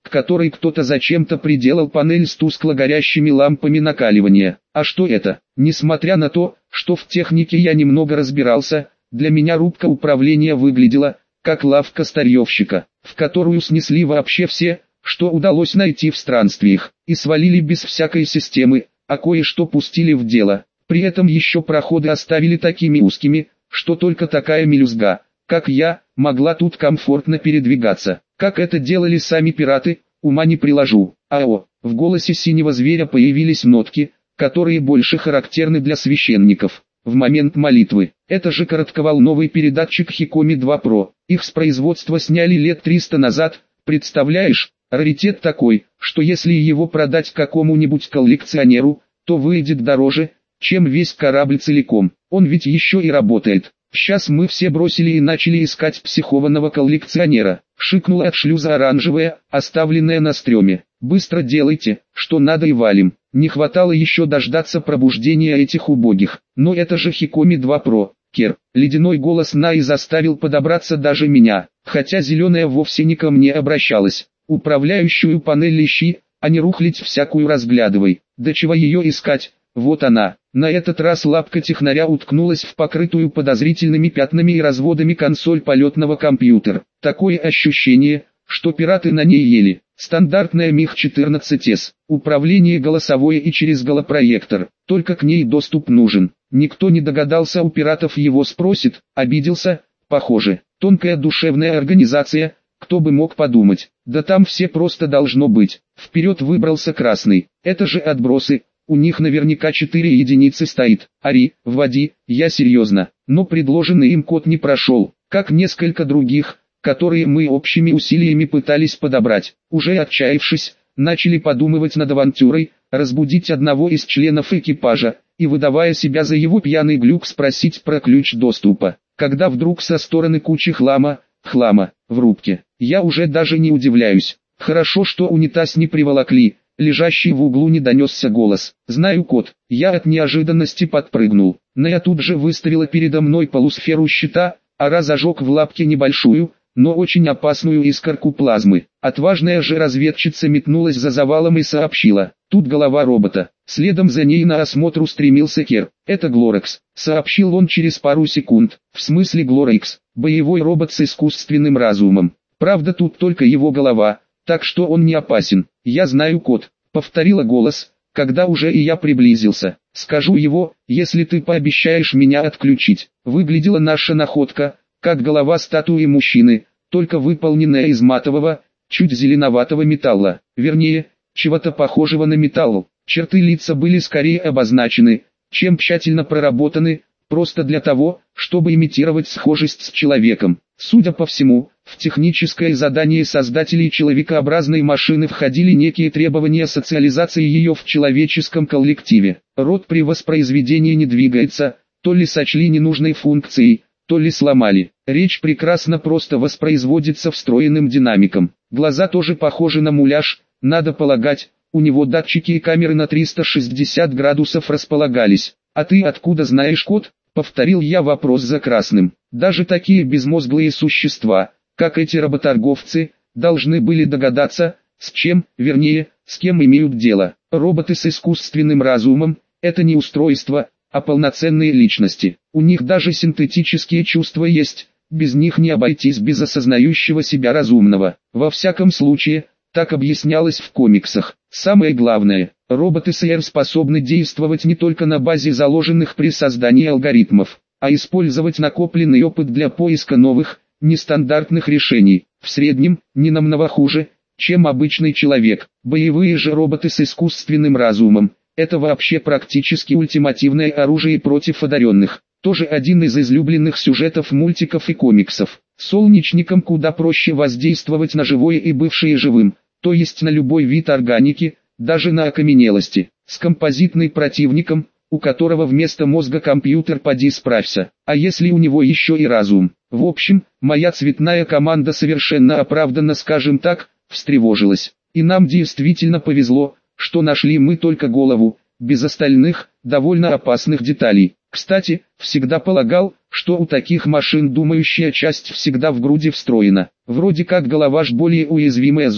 к которой кто-то зачем-то приделал панель с тускло горящими лампами накаливания. А что это? Несмотря на то, что в технике я немного разбирался, для меня рубка управления выглядела как лавка старьевщика, в которую снесли вообще все, что удалось найти в странствиях, и свалили без всякой системы, а кое-что пустили в дело. При этом еще проходы оставили такими узкими, что только такая мелюзга, как я, могла тут комфортно передвигаться. Как это делали сами пираты, ума не приложу. Ао, в голосе синего зверя появились нотки, которые больше характерны для священников. В момент молитвы. Это же коротковолновый передатчик Хикоми два про. Их с производства сняли лет триста назад, представляешь? Раритет такой, что если его продать какому-нибудь коллекционеру, то выйдет дороже, чем весь корабль целиком. Он ведь еще и работает. Сейчас мы все бросили и начали искать психованного коллекционера. Шикнула от шлюза оранжевая, оставленная на стреме. Быстро делайте, что надо и валим. Не хватало еще дождаться пробуждения этих убогих. Но это же Хикоми два про. Кер, ледяной голос Наи заставил подобраться даже меня, хотя зеленая вовсе не ко мне обращалась. Управляющую панель ищи, а не рухлить всякую разглядывай. Да чего ее искать? Вот она. На этот раз лапка технаря уткнулась в покрытую подозрительными пятнами и разводами консоль полетного компьютера. Такое ощущение, что пираты на ней ели. Стандартная миг четырнадцать эс. Управление голосовое и через голопроектор. Только к ней доступ нужен. Никто не догадался, у пиратов его спросит, обиделся, похоже. Тонкая душевная организация, кто бы мог подумать. Да там все просто должно быть. Вперед выбрался красный. Это же отбросы. У них наверняка четыре единицы стоит. Ари, вводи, я серьезно. Но предложенный им код не прошел, как несколько других, которые мы общими усилиями пытались подобрать. Уже отчаявшись, начали подумывать над авантюрой, разбудить одного из членов экипажа, и выдавая себя за его пьяный глюк спросить про ключ доступа. Когда вдруг со стороны кучи хлама, хлама, в рубке, я уже даже не удивляюсь. Хорошо, что унитаз не приволокли. Лежащий в углу не донесся голос. «Знаю код». Я от неожиданности подпрыгнул. Нэя тут же выставила передо мной полусферу щита, Ара зажег в лапке небольшую, но очень опасную искорку плазмы. Отважная же разведчица метнулась за завалом и сообщила. Тут голова робота. Следом за ней на осмотр устремился Кер. «Это Глорекс», — сообщил он через пару секунд. «В смысле Глорекс? Боевой робот с искусственным разумом. Правда, тут только его голова, так что он не опасен. Я знаю код», — повторила голос, когда уже и я приблизился. «Скажу его, если ты пообещаешь меня отключить». Выглядела наша находка, как голова статуи мужчины, только выполненная из матового, чуть зеленоватого металла. Вернее, чего-то похожего на металл. Черты лица были скорее обозначены, чем тщательно проработаны, просто для того, чтобы имитировать схожесть с человеком. Судя по всему, в техническое задание создателей человекообразной машины входили некие требования социализации ее в человеческом коллективе. Рот при воспроизведении не двигается, то ли сочли ненужной функцией, то ли сломали. Речь прекрасно просто воспроизводится встроенным динамиком. Глаза тоже похожи на муляж, надо полагать, у него датчики и камеры на триста шестьдесят градусов располагались. «А ты откуда знаешь код?» — повторил я вопрос за красным. Даже такие безмозглые существа, как эти работорговцы, должны были догадаться, с чем, вернее, с кем имеют дело. Роботы с искусственным разумом — это не устройство, а полноценные личности. У них даже синтетические чувства есть, без них не обойтись без осознающего себя разумного. Во всяком случае, так объяснялось в комиксах. Самое главное, роботы эс эр способны действовать не только на базе заложенных при создании алгоритмов, а использовать накопленный опыт для поиска новых, нестандартных решений. В среднем, не намного хуже, чем обычный человек. Боевые же роботы с искусственным разумом — это вообще практически ультимативное оружие против одаренных. Тоже один из излюбленных сюжетов мультиков и комиксов. Солнечникам куда проще воздействовать на живое и бывшее живым, то есть на любой вид органики, даже на окаменелости. С композитным противником, у которого вместо мозга компьютер, поди справься. А если у него еще и разум? В общем, моя цветная команда совершенно оправданно, скажем так, встревожилась. И нам действительно повезло, что нашли мы только голову, без остальных, довольно опасных деталей. Кстати, всегда полагал, что у таких машин думающая часть всегда в груди встроена. Вроде как голова ж более уязвимая зона.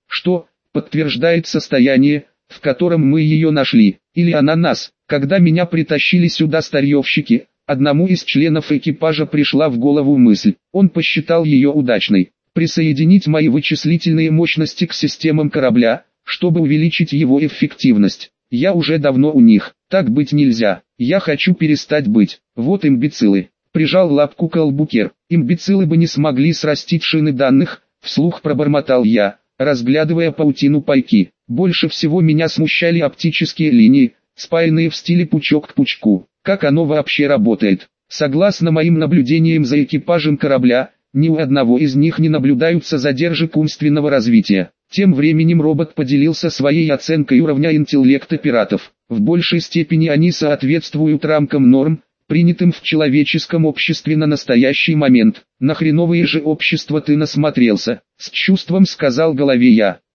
что подтверждает состояние, в котором мы ее нашли, или она нас. Когда меня притащили сюда старьевщики, одному из членов экипажа пришла в голову мысль, он посчитал ее удачной, присоединить мои вычислительные мощности к системам корабля, чтобы увеличить его эффективность. Я уже давно у них, так быть нельзя, я хочу перестать быть, вот имбецилы. Прижал лапку к Албукер, имбецилы бы не смогли срастить шины данных, вслух пробормотал я, разглядывая паутину пайки. Больше всего меня смущали оптические линии, спаянные в стиле пучок к пучку. Как оно вообще работает? Согласно моим наблюдениям за экипажем корабля, ни у одного из них не наблюдаются задержек умственного развития. Тем временем робот поделился своей оценкой уровня интеллекта пиратов. В большей степени они соответствуют рамкам норм, принятым в человеческом обществе на настоящий момент. На хреновые же общества ты насмотрелся, с чувством сказал голове я.